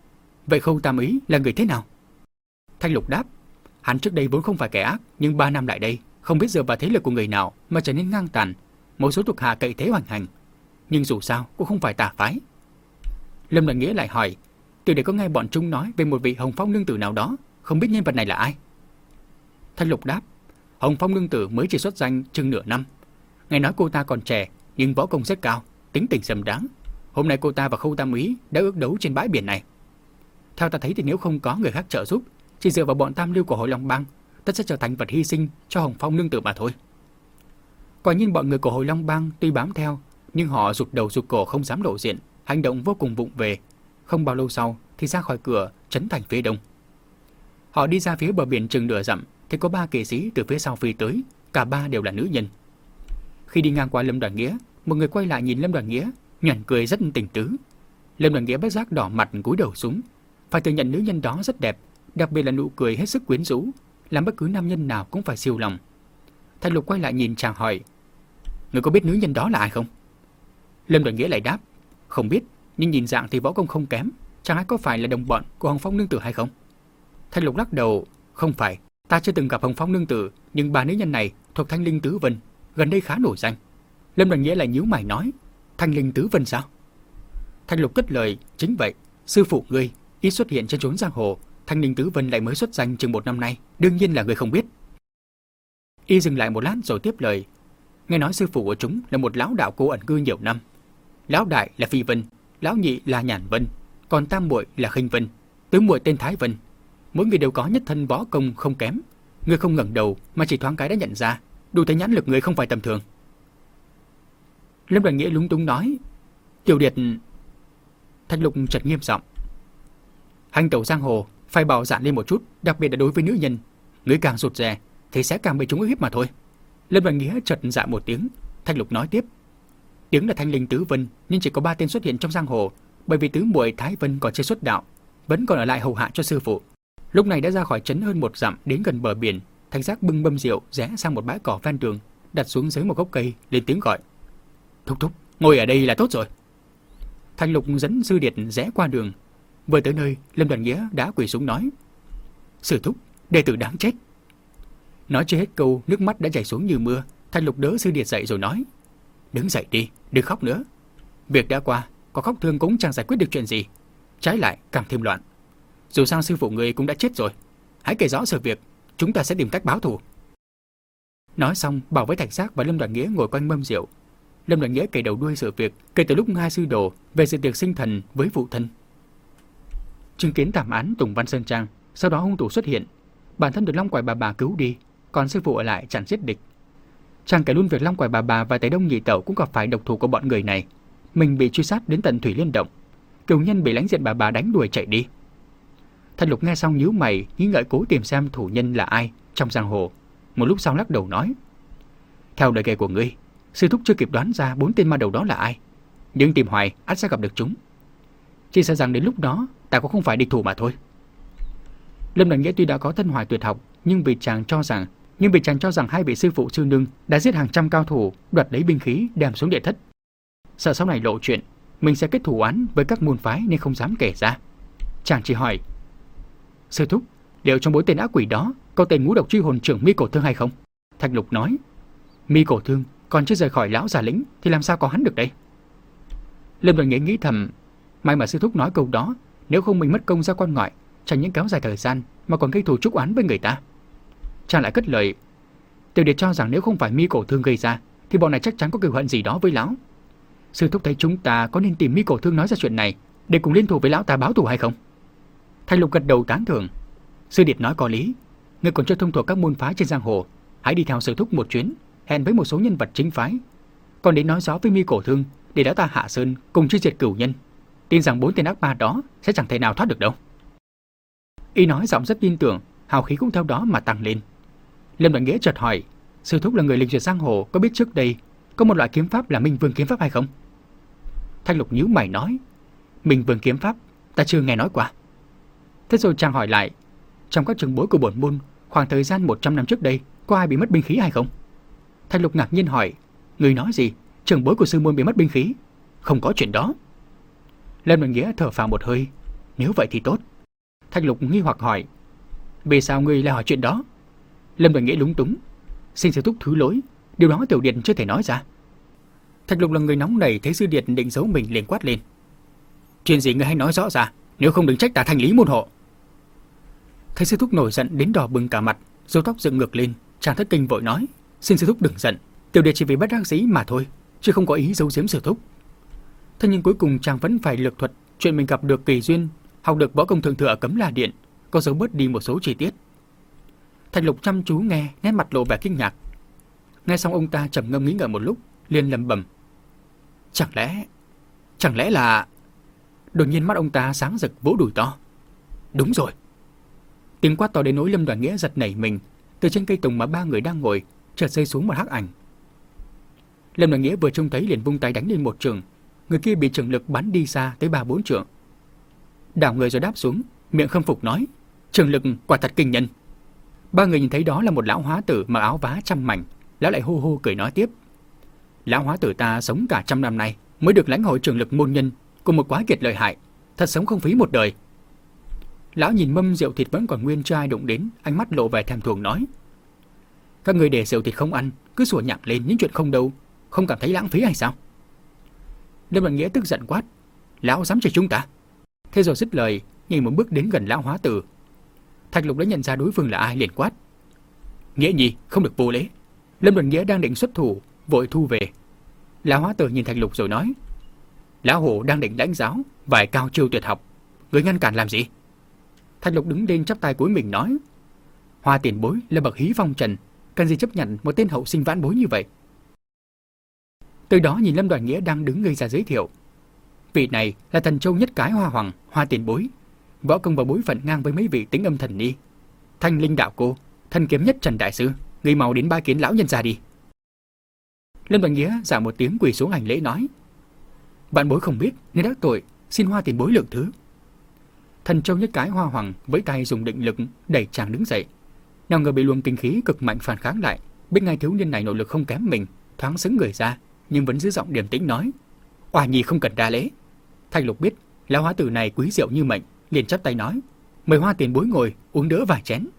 Vậy Khâu Tam Ý là người thế nào? Thanh Lục đáp, hắn trước đây vốn không phải kẻ ác, nhưng ba năm lại đây, không biết dựa vào thế lực của người nào mà trở nên ngang tàn, một số thuộc hạ cậy thế hoành hành. Nhưng dù sao cũng không phải tà phái. Lâm Đoàn Nghĩa lại hỏi, từ để có nghe bọn chúng nói về một vị Hồng Phong nương tử nào đó, không biết nhân vật này là ai? Thanh Lục đáp, Hồng Phong nương tử mới chỉ xuất danh chừng nửa năm. Nghe nói cô ta còn trẻ, nhưng võ công rất cao, tính tình sầm đáng. Hôm nay cô ta và Khâu Tam Ý đã ước đấu trên bãi biển này. Theo ta thấy thì nếu không có người khác trợ giúp, chỉ dựa vào bọn tam lưu của Hội Long Bang, tất sẽ trở thành vật hy sinh cho Hồng Phong nương tử mà thôi. Quả nhiên bọn người của Hội Long Bang tuy bám theo, nhưng họ rụt đầu rụt cổ không dám lộ diện, hành động vô cùng vụng về. Không bao lâu sau thì ra khỏi cửa trấn thành phía đông. Họ đi ra phía bờ biển chừng nửa dặm thì có ba kỵ sĩ từ phía sau phi tới, cả ba đều là nữ nhân. Khi đi ngang qua Lâm Đoàn Nghĩa, một người quay lại nhìn Lâm Đoàn Nghĩa, nhoẻn cười rất tình tứ. Lâm Đoàn Nghĩa bất giác đỏ mặt cúi đầu xuống. Phải thừa nhận nữ nhân đó rất đẹp, đặc biệt là nụ cười hết sức quyến rũ, làm bất cứ nam nhân nào cũng phải siêu lòng. Thanh Lục quay lại nhìn chàng hỏi, người có biết nữ nhân đó là ai không? Lâm Đoàn Nghĩa lại đáp, không biết, nhưng nhìn dạng thì võ công không kém, chẳng ai có phải là đồng bọn của Hồng Phong nương tử hay không? Thanh Lục lắc đầu, không phải, ta chưa từng gặp Hồng Phong nương tử, nhưng ba nữ nhân này thuộc Thanh Linh Tứ Vân, gần đây khá nổi danh. Lâm Đoàn Nghĩa lại nhíu mày nói, Thanh Linh Tứ Vân sao? Thanh Lục cất lời, chính vậy, sư phụ ngươi ít xuất hiện trên chốn giang hồ, Thanh Linh Tứ Vân lại mới xuất danh chừng một năm nay, đương nhiên là người không biết. Y dừng lại một lát rồi tiếp lời, nghe nói sư phụ của chúng là một lão đạo cố ẩn cư nhiều năm. Lão đại là Phi Vân, lão nhị là Nhàn Vân, còn tam muội là Khinh Vân, tứ muội tên Thái Vân. Mỗi người đều có nhất thân võ công không kém. Ngươi không ngẩng đầu mà chỉ thoáng cái đã nhận ra, đủ thấy nhãn lực người không phải tầm thường. Lâm Đoàn Nghĩa lúng túng nói, Tiểu Điệt. Thanh Lục chợt nghiêm giọng, hành tẩu giang hồ phải bảo dạn lên một chút, đặc biệt là đối với nữ nhân. Ngươi càng rụt rè thì sẽ càng bị chúng ức hiếp mà thôi. Lâm Đoàn Nghĩa chợt dạ một tiếng. Thanh Lục nói tiếp, tiếng là Thanh Linh Tứ Vân, nhưng chỉ có ba tên xuất hiện trong giang hồ, bởi vì tứ muội Thái Vân còn chưa xuất đạo, vẫn còn ở lại hầu hạ cho sư phụ. Lúc này đã ra khỏi trấn hơn một dặm, đến gần bờ biển. Thanh Giác bưng mâm rượu rẽ sang một bãi cỏ ven đường, đặt xuống dưới một gốc cây, lên tiếng gọi, thúc thúc, ngồi ở đây là tốt rồi. Thanh Lục dẫn Sư Điệt rẽ qua đường. Vừa tới nơi, Lâm Đoàn Nghĩa đã quỳ xuống nói, sư thúc, đệ tử đáng chết. Nói chưa hết câu, nước mắt đã chảy xuống như mưa. Thanh Lục đỡ Sư Điệt dậy rồi nói, đứng dậy đi, đừng khóc nữa. Việc đã qua, có khóc thương cũng chẳng giải quyết được chuyện gì, trái lại càng thêm loạn. Dù sao sư phụ người cũng đã chết rồi, hãy kể rõ sự việc, chúng ta sẽ tìm cách báo thù. Nói xong, bảo với Thạch Giác và Lâm Đoàn Nghĩa ngồi quanh mâm rượu. Lâm Đoàn Nghĩa kể đầu đuôi sự việc, kể từ lúc hai sư đồ về sự tiệc sinh thần với phụ thân. Chứng kiến thảm án Tùng Văn Sơn Trang, sau đó hung thủ xuất hiện, bản thân được Long Quải Bà Bà cứu đi, còn sư phụ ở lại chặn giết địch. Chàng kể luôn việc Long Quải Bà Bà và Tây Đông Nhị Tẩu cũng gặp phải độc thủ của bọn người này. Mình bị truy sát đến tận Thủy Liên Động, cửu nhân bị lãnh diện bà bà đánh đuổi chạy đi. Thanh Lục nghe xong nhíu mày, nghĩ ngợi cố tìm xem thủ nhân là ai trong giang hồ. Một lúc sau lắc đầu nói, theo lời kể của ngươi, sư thúc chưa kịp đoán ra bốn tên ma đầu đó là ai, nhưng tìm hoài ắt sẽ gặp được chúng. Chỉ sợ rằng đến lúc đó ta cũng không phải địch thủ mà thôi. Lâm Đoàn Nghĩa tuy đã có thân hoài tuyệt học, nhưng vì chàng cho rằng nhưng vì chàng cho rằng hai vị sư phụ sư nương đã giết hàng trăm cao thủ, đoạt lấy binh khí đem xuống địa thất, sợ sau này lộ chuyện mình sẽ kết thù oán với các môn phái nên không dám kể ra. Chàng chỉ hỏi, sư thúc, liệu trong bốn tên ác quỷ đó có tên ngũ độc truy hồn trưởng Mi Cổ Thương hay không? Thanh Lục nói, Mi Cổ Thương còn chưa rời khỏi lão già lĩnh thì làm sao có hắn được đây? Lâm Đoàn Nghĩa nghĩ thầm, may mà sư thúc nói câu đó, nếu không mình mất công ra quan ngoại, chẳng những kéo dài thời gian mà còn gây thù chuốc oán với người ta. Chàng lại cất lời, Tiểu Điệt cho rằng nếu không phải Mi Cổ Thương gây ra thì bọn này chắc chắn có cừu hận gì đó với lão. Sư thúc thấy chúng ta có nên tìm Mi Cổ Thương nói ra chuyện này để cùng liên thủ với lão ta báo thù hay không? Thanh Lục gật đầu tán thưởng. Sư Điệt nói có lý, ngươi còn chưa thông thuộc các môn phái trên giang hồ, hãy đi theo sư thúc một chuyến, hẹn với một số nhân vật chính phái, còn đến nói rõ với Mi Cổ Thương để lão ta hạ sơn cùng truy diệt cửu nhân. Tin rằng bốn tên ác ma đó sẽ chẳng thể nào thoát được đâu. Y nói giọng rất tin tưởng, hào khí cũng theo đó mà tăng lên. Lâm Đoàn Nghĩa chợt hỏi, sư thúc là người lịch duyệt giang hồ, có biết trước đây có một loại kiếm pháp là Minh Vương kiếm pháp hay không? Thanh Lục nhíu mày nói, Minh Vương kiếm pháp ta chưa nghe nói qua. Thế rồi chàng hỏi lại, trong các trường bối của bổn môn, khoảng thời gian một trăm năm trước đây, có ai bị mất binh khí hay không? Thanh Lục ngạc nhiên hỏi, người nói gì? Trường bối của sư môn bị mất binh khí? Không có chuyện đó. Lâm Đoàn Nghĩa thở phào một hơi, nếu vậy thì tốt, Thạch Lục nghi hoặc hỏi: "Vì sao ngươi lại hỏi chuyện đó?" Lâm Đoàn Nghĩa lúng túng: "Xin sư thúc thứ lỗi, điều đó Tiểu Điệt chưa thể nói ra." Thạch Lục là người nóng nảy, thấy Sư Điệt định giấu mình liền quát lên: "Chuyện gì ngươi hãy nói rõ ra, nếu không đừng trách ta thanh lý môn hộ." Thấy sư thúc nổi giận đến đỏ bừng cả mặt, râu tóc dựng ngược lên, chàng thất kinh vội nói: "Xin sư thúc đừng giận, Tiểu Điệt chỉ vì bất đắc dĩ mà thôi, chứ không có ý giấu giếm sư thúc." Thế nhưng cuối cùng chàng vẫn phải lược thuật chuyện mình gặp được kỳ duyên, học được võ công thượng thừa ở Cấm La Điện, có giấu bớt đi một số chi tiết. Thạch Lục chăm chú nghe, nét mặt lộ vẻ kinh ngạc. Nghe xong ông ta trầm ngâm nghĩ ngợi một lúc, liền lẩm bẩm: Chẳng lẽ, chẳng lẽ là... Đột nhiên mắt ông ta sáng rực vỗ đùi to: "Đúng rồi!" Tiếng quát to đến nỗi Lâm Đoàn Nghĩa giật nảy mình, từ trên cây tùng mà ba người đang ngồi chợt rơi xuống một hắc ảnh. Lâm Đoàn Nghĩa vừa trông thấy liền vung tay đánh lên một trường, người kia bị trường lực bắn đi xa tới ba bốn trượng. Đảo người rồi đáp xuống, miệng khâm phục nói: "Trường lực quả thật kinh nhân." Ba người nhìn thấy đó là một lão hóa tử mặc áo vá trăm mảnh, lão lại hô hô cười nói tiếp: "Lão hóa tử ta sống cả trăm năm nay mới được lãnh hội trường lực môn nhân của một quái kiệt lợi hại, thật sống không phí một đời." Lão nhìn mâm rượu thịt vẫn còn nguyên chưa ai đụng đến, ánh mắt lộ vẻ thèm thuồng nói: "Các người để rượu thịt không ăn, cứ sủa nhặng lên những chuyện không đâu, không cảm thấy lãng phí hay sao?" Lâm Đoàn Nghĩa tức giận quát: "Lão dám chửi chúng ta?" Thế rồi dứt lời, nhảy một bước đến gần lão hóa tử. Thạch Lục đã nhận ra đối phương là ai, liền quát: "Nghĩa nhi, không được vô lễ." Lâm Đoàn Nghĩa đang định xuất thủ, vội thu về. Lão hóa tử nhìn Thạch Lục rồi nói: "Lão hổ đang định lãnh giáo vài cao chiêu tuyệt học, người ngăn cản làm gì?" Thạch Lục đứng lên chắp tay cúi mình nói: "Hoa tiền bối là bậc hí phong trần, cần gì chấp nhận một tên hậu sinh vãn bối như vậy." Từ đó nhìn Lâm Đoàn Nghĩa đang đứng ngây ra giới thiệu: "Vị này là Thần Châu nhất cái Hoa Hoàng, Hoa tiền bối, võ công và bối phận ngang với mấy vị Tĩnh Âm thần ni, Thanh Linh đạo cô, Thần Kiếm nhất Trần đại sư, người mau đến bái kiến lão nhân gia đi." Lâm Đoàn Nghĩa giả một tiếng quỳ xuống hành lễ nói: "Vạn bối không biết nên đắc tội, xin Hoa tiền bối lượng thứ." Thần Châu nhất cái Hoa Hoàng với tay dùng định lực đẩy chàng đứng dậy, nào ngờ bị luồng kinh khí cực mạnh phản kháng lại, biết ngay thiếu niên này nội lực không kém mình, thoáng sững người ra, nhưng vẫn giữ giọng điềm tĩnh nói: "Oà nhi không cần đa lễ." Thạch Lục biết lão hóa tử này quý rượu như mệnh, liền chắp tay nói: "Mời Hoa tiền bối ngồi uống đỡ vài chén."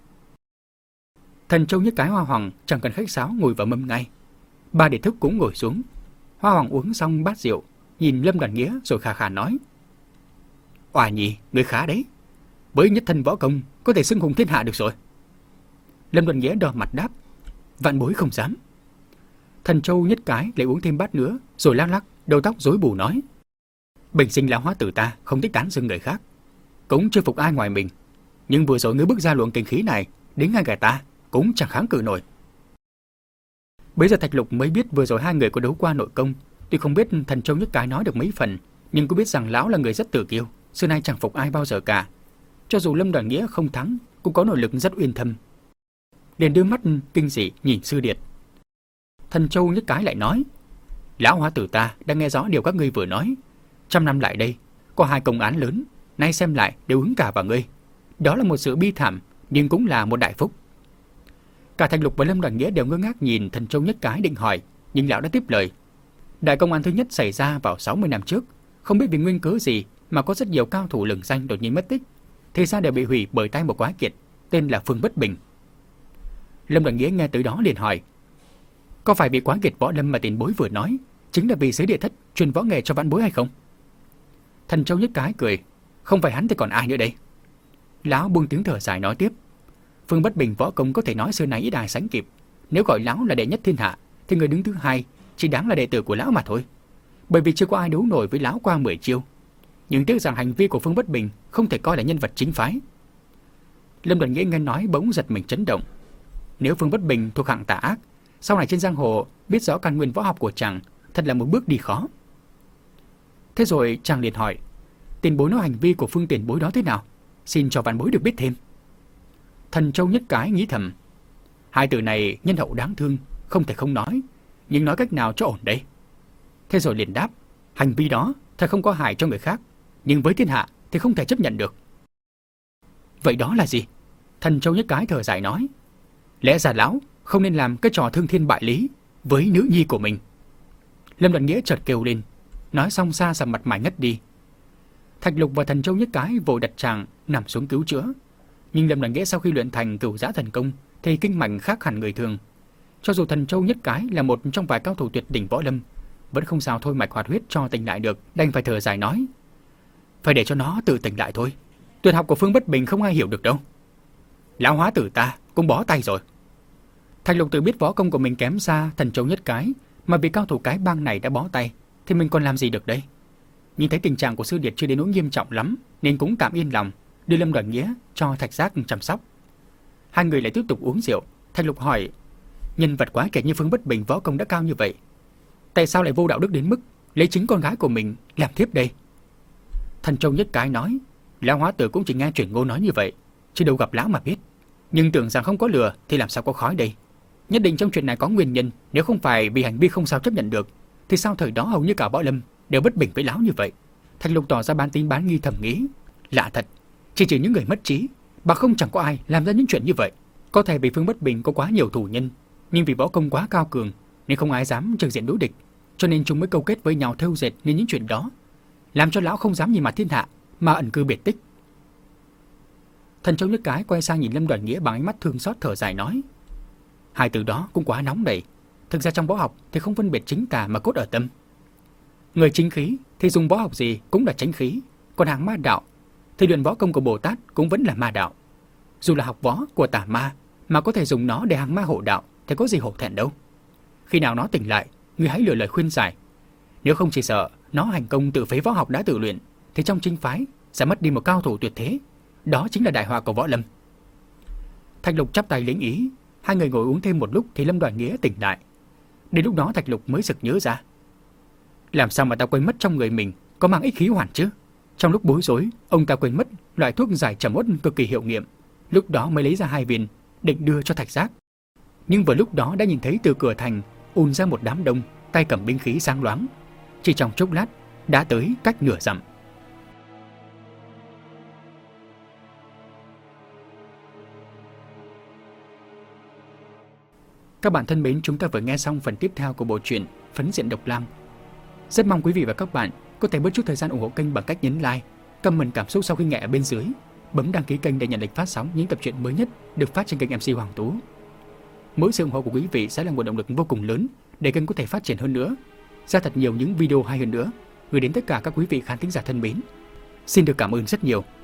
Thần Châu nhất cái Hoa Hoàng chẳng cần khách sáo ngồi vào mâm ngay. Ba đệ thức cũng ngồi xuống. Hoa Hoàng uống xong bát rượu, nhìn Lâm Đoàn Nghĩa rồi khà khà nói: "Oà nhi, người khá đấy, với nhất thân võ công có thể xưng hùng thiên hạ được rồi." Lâm Đoàn Nghĩa đỏ mặt đáp: "Vạn bối không dám." Thần Châu nhất cái lại uống thêm bát nữa, rồi lắc lắc đầu tóc rối bù nói: "Bình sinh lão hóa tử ta không thích tán dương người khác, cũng chưa phục ai ngoài mình, nhưng vừa rồi ngươi bước ra luồng kinh khí này, đến ngay cả ta cũng chẳng kháng cự nổi." Bây giờ Thạch Lục mới biết vừa rồi hai người có đấu qua nội công, tuy không biết Thần Châu nhất cái nói được mấy phần, nhưng cũng biết rằng lão là người rất tử kiêu, xưa nay chẳng phục ai bao giờ cả. Cho dù Lâm Đoàn Nghĩa không thắng, cũng có nội lực rất uyên thâm. Liền đưa mắt kinh dị nhìn Sư Điệt. Thần Châu nhất cái lại nói: "Lão hóa tử ta đã nghe rõ điều các ngươi vừa nói. Trăm năm lại đây, có hai công án lớn, nay xem lại đều hướng cả vào ngươi. Đó là một sự bi thảm, nhưng cũng là một đại phúc." Cả Thạch Lục và Lâm Đoàn Nghĩa đều ngơ ngác nhìn Thần Châu nhất cái định hỏi, nhưng lão đã tiếp lời: "Đại công án thứ nhất xảy ra vào sáu mươi năm trước, không biết vì nguyên cớ gì mà có rất nhiều cao thủ lừng danh đột nhiên mất tích, thì ra đều bị hủy bởi tay một quái kiệt tên là Phương Bất Bình." Lâm Đoàn Nghĩa nghe tới đó liền hỏi: "Có phải bị quái kiệt võ lâm mà tiền bối vừa nói chính là vì giới địa thất truyền võ nghệ cho vãn bối hay không?" Thần Châu nhất cái cười: "Không phải hắn thì còn ai nữa đây?" Lão buông tiếng thở dài nói tiếp: "Phương Bất Bình võ công có thể nói xưa nay ít ai sánh kịp, nếu gọi lão là đệ nhất thiên hạ thì người đứng thứ hai chỉ đáng là đệ tử của lão mà thôi, bởi vì chưa có ai đấu nổi với lão qua mười chiêu. Nhưng tiếc rằng hành vi của Phương Bất Bình không thể coi là nhân vật chính phái." Lâm Đoàn Nghĩa nghe nói bỗng giật mình chấn động. Nếu Phương Bất Bình thuộc hạng tà ác, sau này trên giang hồ biết rõ căn nguyên võ học của chàng, thật là một bước đi khó. Thế rồi chàng liền hỏi: "Tiền bối nói hành vi của Phương tiền bối đó thế nào? Xin cho vạn bối được biết thêm." Thần Châu nhất cái nghĩ thầm: hai từ này nhân hậu đáng thương, không thể không nói, nhưng nói cách nào cho ổn đây? Thế rồi liền đáp: "Hành vi đó thật không có hại cho người khác, nhưng với thiên hạ thì không thể chấp nhận được." "Vậy đó là gì?" Thần Châu nhất cái thở dài nói: "Lẽ ra lão không nên làm cái trò thương thiên bại lý với nữ nhi của mình." Lâm Đoàn Nghĩa chợt kêu lên, nói xong xa sầm mặt mày ngất đi. Thạch Lục và Thần Châu Nhất Cái vội đặt chàng nằm xuống cứu chữa. Nhưng Lâm Đoàn Nghĩa sau khi luyện thành Cửu Giã Thần Công thì kinh mạch khác hẳn người thường. Cho dù Thần Châu Nhất Cái là một trong vài cao thủ tuyệt đỉnh võ lâm, vẫn không sao thôi mạch hoạt huyết cho tỉnh lại được, đành phải thở dài nói: phải để cho nó tự tỉnh lại thôi. Tuyệt học của Phương Bất Bình không ai hiểu được đâu. Lão hóa tử ta cũng bó tay rồi. Thạch Lục tự biết võ công của mình kém xa Thần Châu Nhất Cái, mà vì cao thủ cái bang này đã bó tay thì mình còn làm gì được đây. Nhìn thấy tình trạng của sư điệt chưa đến nỗi nghiêm trọng lắm nên cũng tạm yên lòng, đưa Lâm Đoàn Nghĩa cho Thạch Giác chăm sóc. Hai người lại tiếp tục uống rượu. Thạch Lục hỏi: nhân vật quá kể như Phương Bất Bình võ công đã cao như vậy, tại sao lại vô đạo đức đến mức lấy chính con gái của mình làm thiếp đây? Thần Châu Nhất Cái nói: Lão hóa tử cũng chỉ nghe truyền ngôn nói như vậy, chứ đâu gặp lão mà biết. Nhưng tưởng rằng không có lửa thì làm sao có khói đây. Nhất định trong chuyện này có nguyên nhân. Nếu không phải vì hành vi không sao chấp nhận được thì sao thời đó hầu như cả võ lâm đều bất bình với lão như vậy. Thạch Lục tỏ ra bán tín bán nghi, thầm nghĩ: lạ thật, chỉ trừ những người mất trí, bà không chẳng có ai làm ra những chuyện như vậy. Có thể vì Phương Bất Bình có quá nhiều thủ nhân, nhưng vì võ công quá cao cường nên không ai dám trực diện đối địch, cho nên chúng mới câu kết với nhau thêu dệt nên những chuyện đó, làm cho lão không dám nhìn mặt thiên hạ mà ẩn cư biệt tích. Thần Châu Nhất Cái quay sang nhìn Lâm Đoàn Nghĩa bằng ánh mắt thương xót, thở dài nói: hai từ đó cũng quá nóng đầy. Thực ra trong võ học thì không phân biệt chính tà mà cốt ở tâm. Người chính khí thì dùng võ học gì cũng là chính khí, còn hàng ma đạo thì luyện võ công của Bồ Tát cũng vẫn là ma đạo. Dù là học võ của tà ma mà có thể dùng nó để hàng ma hộ đạo thì có gì hổ thẹn đâu. Khi nào nó tỉnh lại, người hãy lựa lời khuyên giải. Nếu không chỉ sợ nó hành công tự phế võ học đã tự luyện thì trong chính phái sẽ mất đi một cao thủ tuyệt thế. Đó chính là đại họa của võ lâm. Thạch Lục chắp tay lĩnh ý. Hai người ngồi uống thêm một lúc thì Lâm Đoàn Nghĩa tỉnh lại. Đến lúc đó Thạch Lục mới sực nhớ ra: làm sao mà ta quên mất trong người mình có mang ích khí hoàn chứ? Trong lúc bối rối, ông ta quên mất loại thuốc giải trầm uất cực kỳ hiệu nghiệm. Lúc đó mới lấy ra hai viên định đưa cho Thạch Giác. Nhưng vừa lúc đó đã nhìn thấy từ cửa thành ùn ra một đám đông, tay cầm binh khí sáng loáng. Chỉ trong chốc lát đã tới cách nửa dặm. Các bạn thân mến, chúng ta vừa nghe xong phần tiếp theo của bộ truyện Phấn Diện Độc Lam. Rất mong quý vị và các bạn có thể bớt chút thời gian ủng hộ kênh bằng cách nhấn like, comment cảm xúc sau khi nghe ở bên dưới, bấm đăng ký kênh để nhận lịch phát sóng những tập truyện mới nhất được phát trên kênh em xê Hoàng Tú. Mỗi sự ủng hộ của quý vị sẽ là nguồn động lực vô cùng lớn để kênh có thể phát triển hơn nữa, ra thật nhiều những video hay hơn nữa, gửi đến tất cả các quý vị khán thính giả thân mến. Xin được cảm ơn rất nhiều.